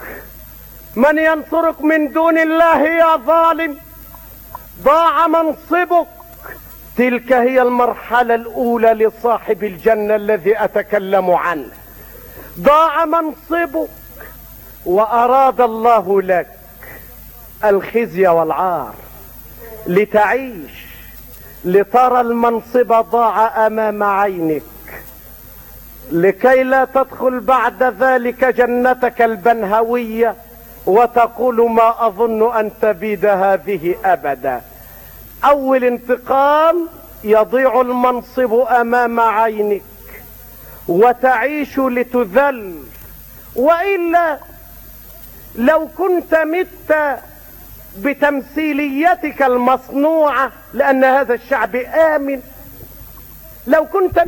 من ينصرك من دون الله يا ظالم؟ ضاع منصبك. تلك هي المرحلة الأولى لصاحب الجنة الذي أتكلم عنه. ضاع منصبك وأراد الله لك الخزي والعار لتعيش، لترى المنصب ضاع أمام عينك، لكي لا تدخل بعد ذلك جنتك البنهوية وتقول ما أظن أن تبيد هذه أبدا. أول انتقام: يضيع المنصب أمام عينك وتعيش لتذل. وإلا لو كنت مت بتمثيليتك المصنوعة، لأن هذا الشعب آمن، لو كنت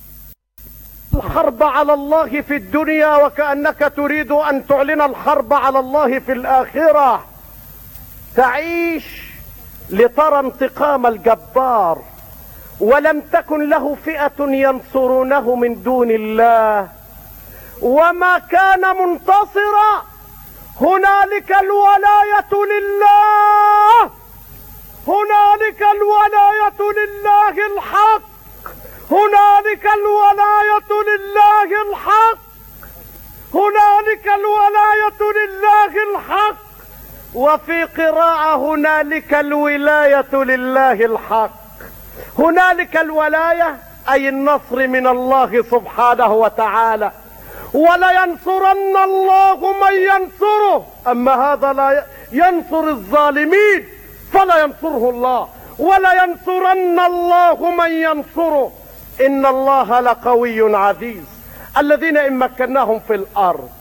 الحرب على الله في الدنيا وكأنك تريد أن تعلن الحرب على الله في الآخرة، تعيش لترى انتقام الجبار. ولم تكن له فئة ينصرونه من دون الله وما كان منتصرا. هنالك الولاية لله، هنالك الولاية لله الحق، هنالك الولاية لله الحق، هنالك الولاية لله الحق. وفي قراءة: هنالك الولاية لله الحق. هنالك الولاية أي النصر من الله سبحانه وتعالى. ولينصرن الله من ينصره. أما هذا لا ينصر الظالمين فلا ينصره الله. ولينصرن الله من ينصره. إن الله لقوي عزيز. الذين إن مكناهم في الأرض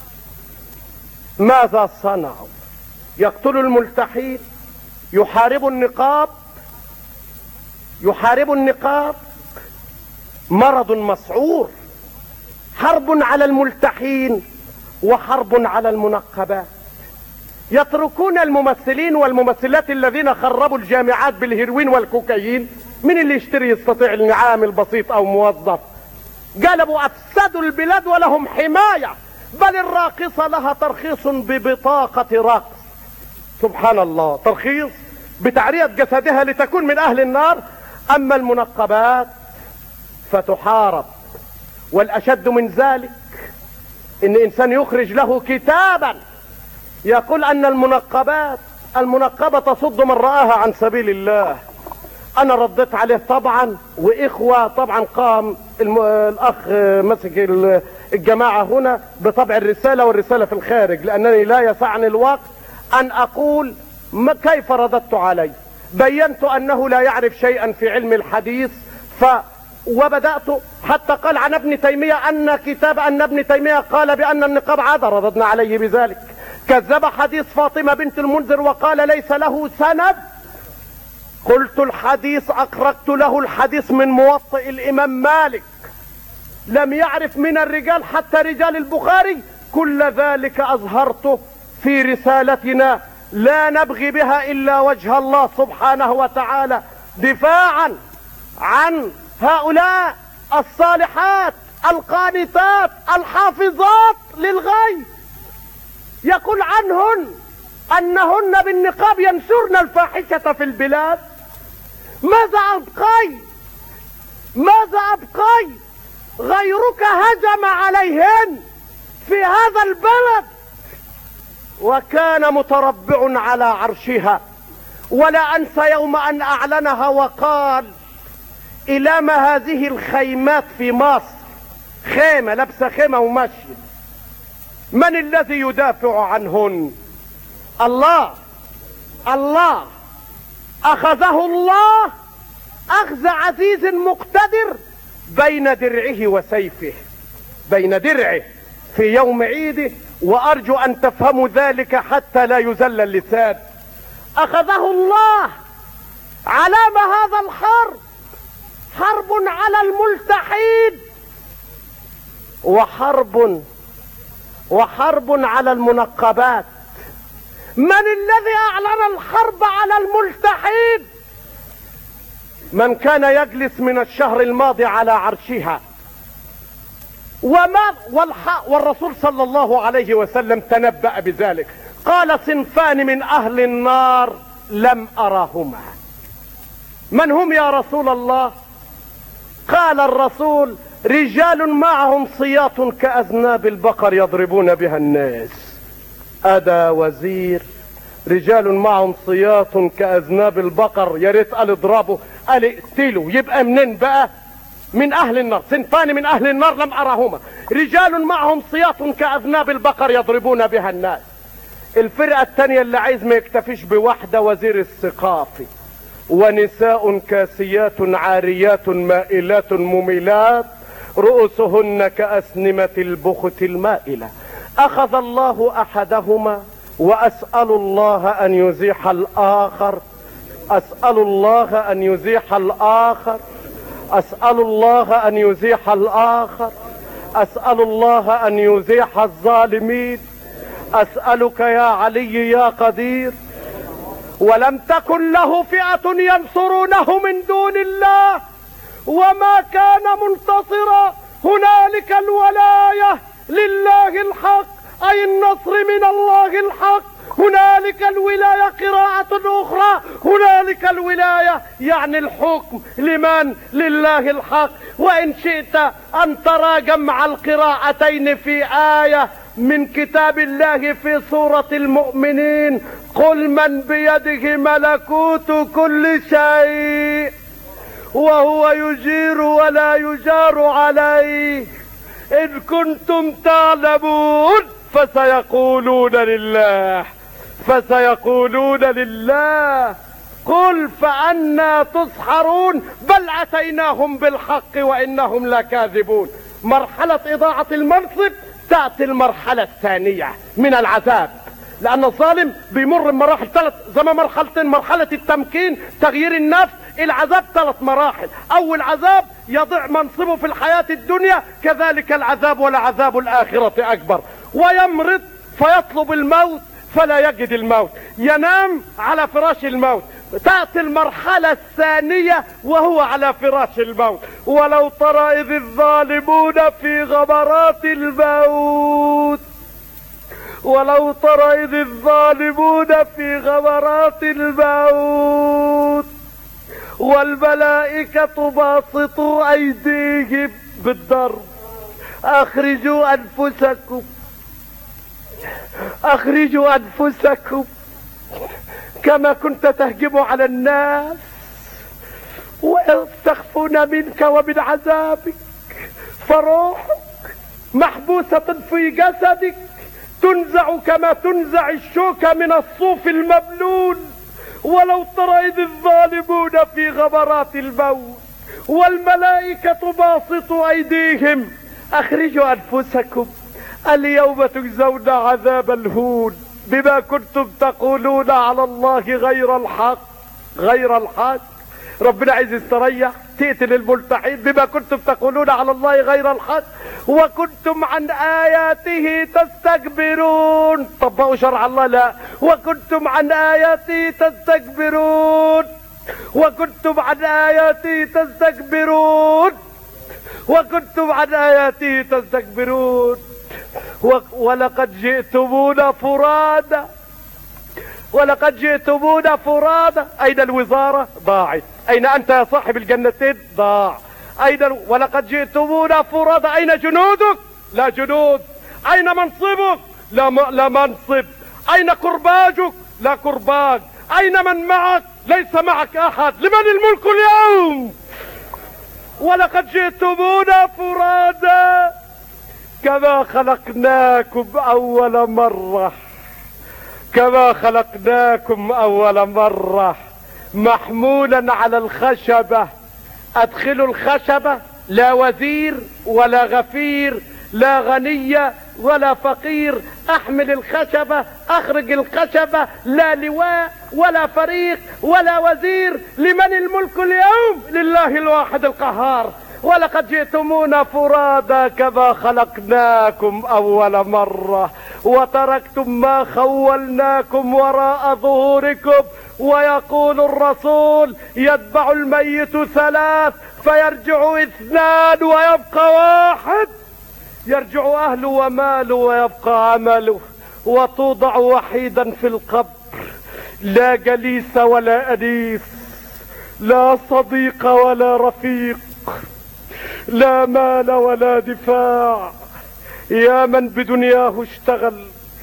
ماذا صنعوا؟ يقتلوا الملتحين، يحاربوا النقاب، يحاربوا النقاب. مرض مسعور، حرب على الملتحين وحرب على المنقبات. يتركون الممثلين والممثلات الذين خربوا الجامعات بالهيروين والكوكايين. من اللي يشتري يستطيع النعام البسيط او موظف؟ قلبوا افسدوا البلاد ولهم حماية، بل الراقصة لها ترخيص ببطاقة رقص. سبحان الله، ترخيص بتعرية جسدها لتكون من اهل النار. اما المنقبات فتحارب. والاشد من ذلك ان انسان يخرج له كتابا يقول ان المنقبات المنقبة تصد من رآها عن سبيل الله. انا رديت عليه طبعا، واخوة طبعا قام الم... الاخ مسك الجماعة هنا بطبع الرسالة والرسالة في الخارج، لانني لا يسعني الوقت ان اقول ما كيف رددت عليه. بينت انه لا يعرف شيئا في علم الحديث. ف وبدأت حتى قال عن ابن تيمية ان كتاب ان ابن تيمية قال بان النقاب عادة، رددنا عليه بذلك. كذب حديث فاطمة بنت المنذر وقال ليس له سند. قلت الحديث، اقرأت له الحديث من موطئ الامام مالك، لم يعرف من الرجال حتى رجال البخاري. كل ذلك اظهرته في رسالتنا لا نبغي بها إلا وجه الله سبحانه وتعالى، دفاعا عن هؤلاء الصالحات القانتات الحافظات للغيب. يقول عنهن أنهن بالنقاب ينشرن الفاحشة في البلاد. ماذا أبقي ماذا أبقي غيرك هجم عليهن في هذا البلد وكان متربع على عرشها. ولا أنسى يوم أن أعلنها وقال: إلى ما هذه الخيمات في مصر، خيمة لابسة خيمة وماشية، من الذي يدافع عنهن؟ الله. الله أخذه الله أخذ عزيز مقتدر بين درعه وسيفه، بين درعه في يوم عيده، وأرجو أن تفهموا ذلك حتى لا يزل اللسان. أخذه الله علامة هذا الحرب، حرب على الملتحين، وحرب وحرب على المنقبات. من الذي أعلن الحرب على الملتحين؟ من كان يجلس من الشهر الماضي على عرشها. وما والرسول صلى الله عليه وسلم تنبأ بذلك، قال: صنفان من أهل النار لم أرهما. من هم يا رسول الله؟ قال الرسول: رجال معهم صياط كأذناب البقر يضربون بها الناس. أدا وزير، رجال معهم صياط كأذناب البقر، يا ريت قال اضربوا، قال اقتلوا. يبقى منين بقى؟ من أهل النار. صنفان من أهل النار لم أرهما، رجال معهم صياط كأذناب البقر يضربون بها الناس. الفرقة الثانية اللي عايز ما يكتفيش بواحدة، وزير الثقافي: ونساء كاسيات عاريات مائلات مميلات رؤوسهن كأسنمة البخت المائلة. أخذ الله أحدهما وأسأل الله أن يزيح الآخر، أسأل الله أن يزيح الآخر، أسأل الله أن يزيح الآخر، أسأل الله أن يزيح الظالمين. أسألك يا علي يا قدير. ولم تكن له فئة ينصرونه من دون الله وما كان منتصرا. هنالك الولاية لله الحق، أي النصر من الله الحق. هنالك الولاية قراءة أخرى، هنالك الولاية يعني الحكم لمن؟ لله الحق. وإن شئت أن ترى جمع القراءتين في آية من كتاب الله في سورة المؤمنين: قل من بيده ملكوت كل شيء وهو يجير ولا يجار عليه إن كنتم تعلمون فسيقولون لله فسيقولون لله قل فأنا تسحرون بل أتيناهم بالحق وإنهم لكاذبون. مرحلة إضاعة المنصب تأتي المرحلة الثانية من العذاب، لأن الظالم بيمر بمراحل ثلاث، زي ما مرحلتين: مرحلة التمكين تغيير النفس، العذاب ثلاث مراحل. أول عذاب يضيع منصبه في الحياة الدنيا، كذلك العذاب ولعذاب الآخرة أكبر. ويمرض فيطلب الموت فلا يجد الموت، ينام على فراش الموت. تأتي المرحلة الثانية وهو على فراش الموت: ولو ترى إذ الظالمون في غمرات الموت ولو ترى إذ الظالمون في غمرات الموت والملائكة باسطوا أيديهم بالضرب أخرجوا أنفسكم أخرجوا أنفسكم كما كنت تهجم على الناس ويستخفون منك ومن عذابك، فروحك محبوسة في جسدك تنزع كما تنزع الشوكة من الصوف المبلول. ولو ترى إذ الظالمون في غمرات الموت والملائكة باسطوا أيديهم أخرجوا أنفسكم اليوم تجزون عذاب الهون بما كنتم تقولون على الله غير الحق. غير الحق. ربنا عايز يستريح، تقتل الملتحين بما كنتم تقولون على الله غير الحق وكنتم عن آياته تستكبرون. طبقوا شرع الله؟ لا. وكنتم عن آياتي تستكبرون وكنتم عن آياتي تستكبرون وكنتم عن آياتي تستكبرون ولقد جئتمونا فرادا ولقد جئتمونا فرادا. أين الوزارة؟ ضاعت. أين أنت يا صاحب الجنتين؟ ضاع. أين ال... ولقد جئتمونا فرادا. أين جنودك؟ لا جنود. أين منصبك؟ لا, م... لا منصب. أين كرباجك؟ لا كرباج. أين من معك؟ ليس معك أحد. لمن الملك اليوم؟ ولقد جئتمونا فرادا كما خلقناكم أول مرة كما خلقناكم أول مرة محمولا على الخشبة. أدخلوا الخشبة، لا وزير ولا غفير، لا غنية ولا فقير. احمل الخشبة، اخرج الخشبة، لا لواء ولا فريق ولا وزير. لمن الملك اليوم؟ لله الواحد القهار. ولقد جئتمونا فرادا كما خلقناكم اول مرة وتركتم ما خولناكم وراء ظهوركم. ويقول الرسول: يتبع الميت ثلاث فيرجع اثنان ويبقى واحد. يرجع اهله وماله ويبقى عمله. وتوضع وحيدا في القبر، لا جليس ولا انيس، لا صديق ولا رفيق، لا مال ولا دفاع. يا من بدنياه اشتغل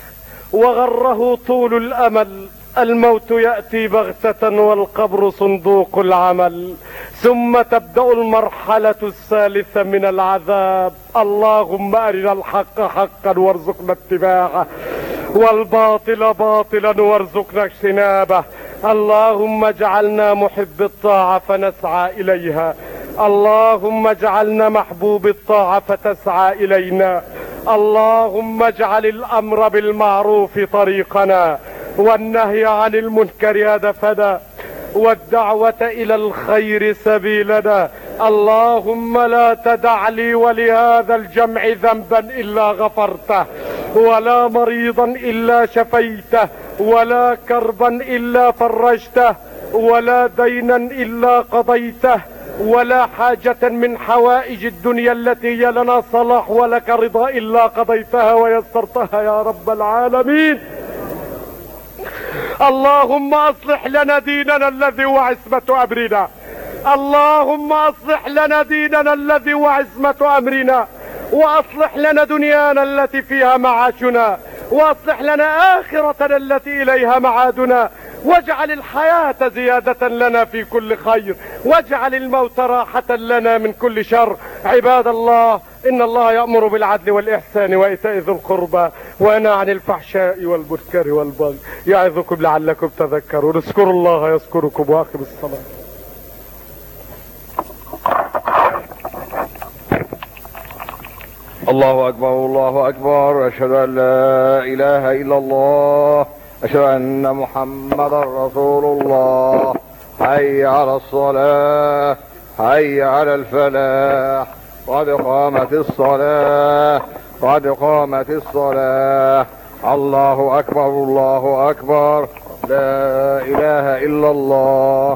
وغره طول الامل. الموت يأتي بغتة والقبر صندوق العمل. ثم تبدأ المرحلة الثالثة من العذاب. اللهم أرنا الحق حقا وارزقنا اتباعه والباطل باطلا وارزقنا اجتنابه. اللهم اجعلنا محب الطاعة فنسعى إليها. اللهم اجعلنا محبوب الطاعة فتسعى إلينا. اللهم اجعل الأمر بالمعروف طريقنا والنهي عن المنكر هدفنا والدعوة إلى الخير سبيلنا. اللهم لا تدع لي ولهذا الجمع ذنبا إلا غفرته، ولا مريضا إلا شفيته، ولا كربا إلا فرجته، ولا دينا إلا قضيته، ولا حاجة من حوائج الدنيا التي هي لنا صلاح ولك رضا إلا قضيتها ويسرتها يا رب العالمين. اللهم اصلح لنا ديننا الذي هو عصمة امرنا. اللهم اصلح لنا ديننا الذي هو عصمة امرنا، واصلح لنا دنيانا التي فيها معاشنا، واصلح لنا اخرتنا التي اليها معادنا، واجعل الحياة زيادة لنا في كل خير، واجعل الموت راحة لنا من كل شر. عباد الله، إن الله يأمر بالعدل والإحسان وإيتاء ذي القربى وينهى عن الفحشاء والمنكر والبغي يعظكم لعلكم تذكرون. اذكروا الله يذكركم وأقم الصلاة. الله أكبر الله أكبر. أشهد أن لا إله إلا الله. أشهد أن محمدا رسول الله. حي على الصلاة، حي على الفلاح، قد قامت الصلاة، قد قامت الصلاة. الله أكبر الله أكبر. لا إله إلا الله.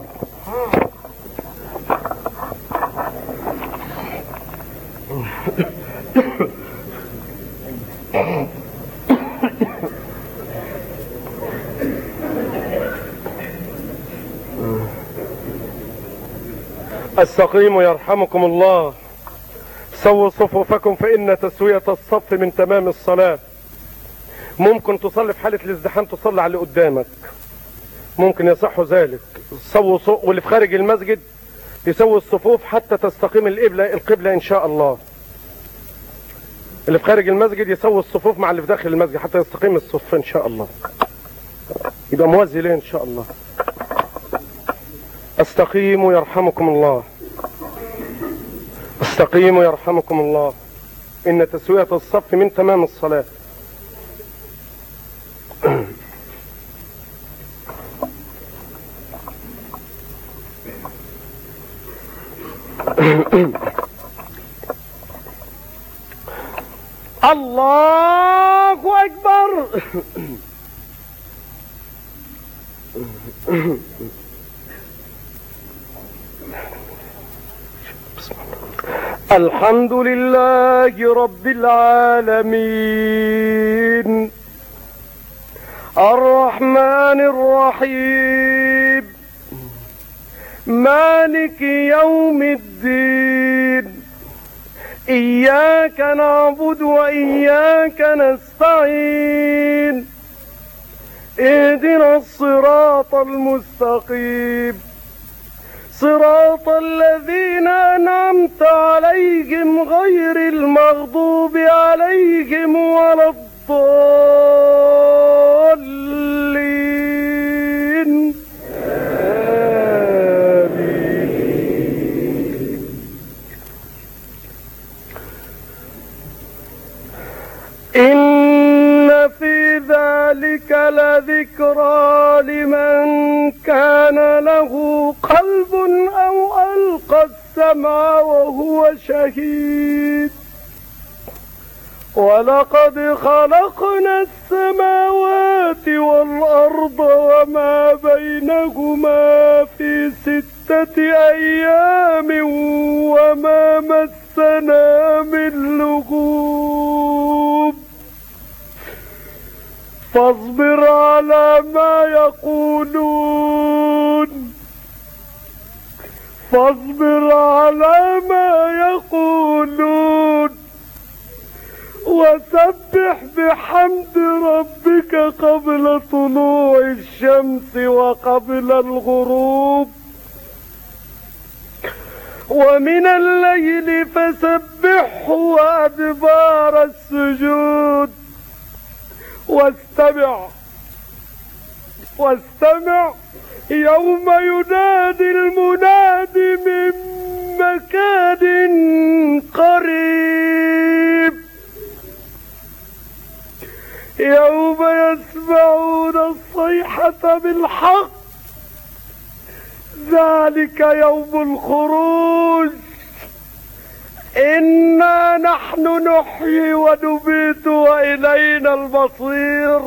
استقيموا يرحمكم الله. سووا صفوفكم فإن تسوية الصف من تمام الصلاة. ممكن تصلي في حالة الازدحام تصلي على اللي قدامك، ممكن يصح ذلك. سووا صف، واللي في خارج المسجد يسوي الصفوف حتى تستقيم القبلة القبلة إن شاء الله. اللي في خارج المسجد يسوي الصفوف مع اللي في داخل المسجد حتى يستقيم الصف إن شاء الله، يبقى موازي ليه إن شاء الله. استقيموا يرحمكم الله. استقيموا يرحمكم الله. إن تسوية الصف من تمام الصلاة. الله أكبر. الحمد لله رب العالمين الرحمن الرحيم مالك يوم الدين إياك نعبد وإياك نستعين اهدنا الصراط المستقيم صراط الذين أنعمت عليهم غير المغضوب عليهم ولا الضالين آمين. إن في ذلك لذكرى لمن كان له قلب أو ألقى السمع وهو شهيد ولقد خلقنا السماوات والأرض وما بينهما في ستة أيام وما مسنا من لغوب فاصبر على ما يقولون فاصبر على ما يقولون وسبح بحمد ربك قبل طلوع الشمس وقبل الغروب ومن الليل فسبحه وأدبار السجود واستمع واستمع يوم ينادي المناد من مكان قريب يوم يسمعون الصيحة بالحق ذلك يوم الخروج إنا نحن نحيي ونميت وإلينا المصير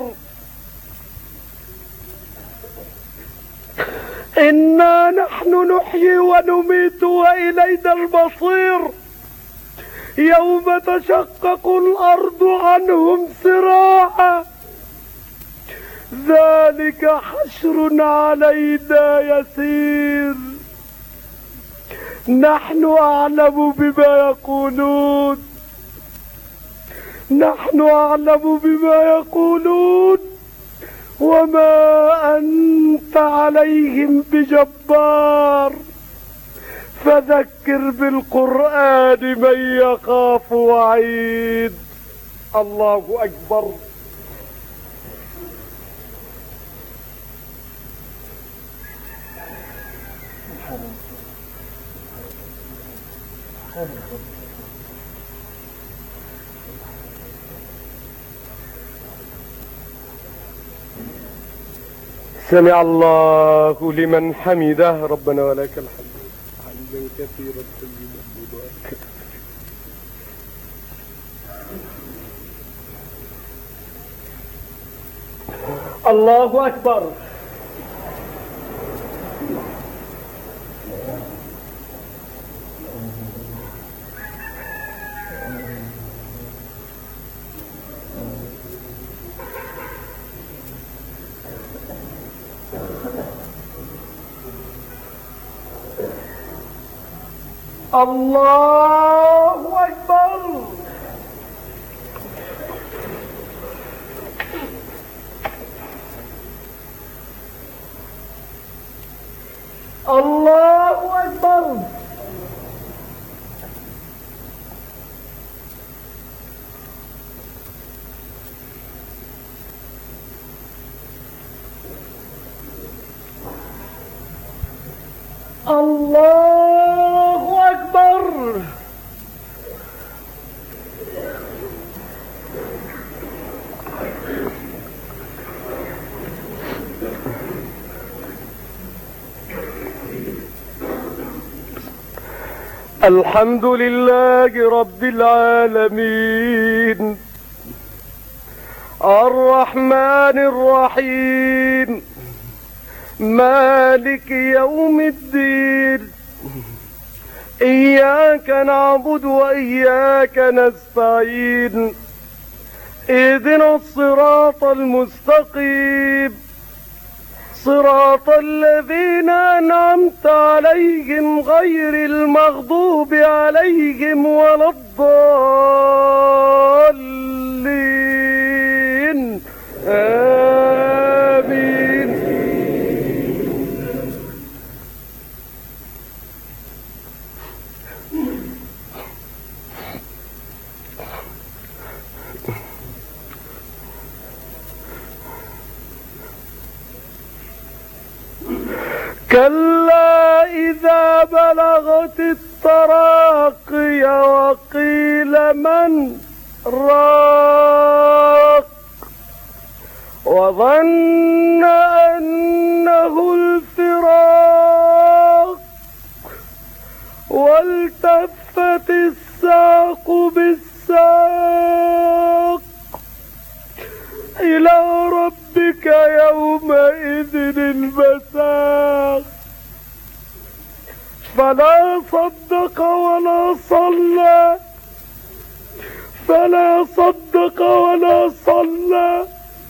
إنا نحن نحيي ونميت وإلينا المصير يوم تشقق الأرض عنهم سراعا ذلك حشر علينا يسير نحن أعلم بما يقولون نحن أعلم بما يقولون وما أنت عليهم بجبار فذكر بالقرآن من يخاف وعيد. الله أكبر. سمع الله لمن حمده ربنا ولك الحمد حمدا كثيرا طيبا مباركا. الله أكبر. الله أكبر. الله أكبر. الله أكبر. الحمد لله رب العالمين الرحمن الرحيم مالك يوم الدين. إياك نعبد وإياك نستعين. اهدنا الصراط المستقيم، صراط الذين أنعمت عليهم غير المغضوب عليهم ولا الضالين. آمين. كلا إذا بلغت التراقي وقيل من راق وظن أنه الفراق والتفت الساق بالساق إلى ربك يومئذ المساق. فلا صدق ولا صلى فلا صدق ولا صلى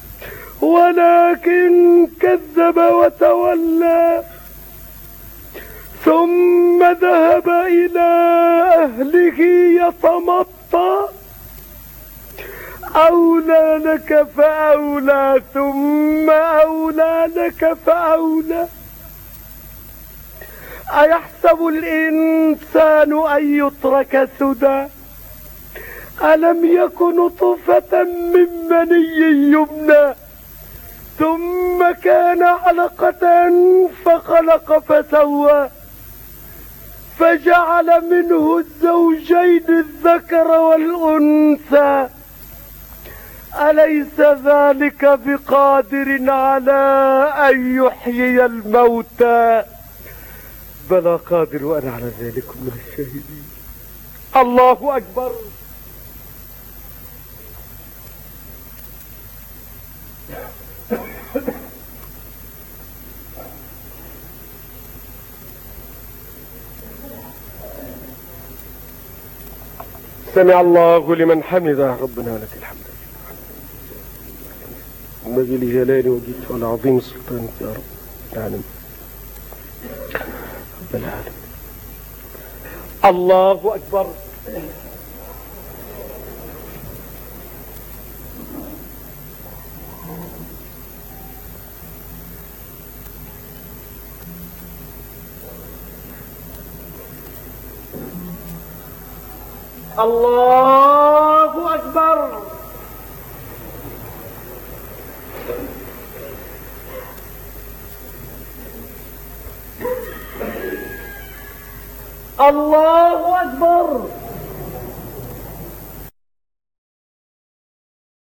ولكن كذب وتولى ثم ذهب إلى أهله يتمطى. أولى لك فأولى ثم أولى لك فأولى. أيحسب الإنسان أن يترك سدى ألم يك نطفة من مني يمنى ثم كان علقة فخلق فسوى فجعل منه الزوجين الذكر والأنثى. أليس ذلك بقادر على أن يحيي الموتى؟ بلى قادر وأنا على ذلك من الشاهدين. الله أكبر. سمع الله لمن حمده. ربنا ولك الحمد. ينبغي لجلال وجهك ولعظيم سلطانك يا رب العالمين رب العالمين. الله أكبر. الله أكبر. الله أكبر.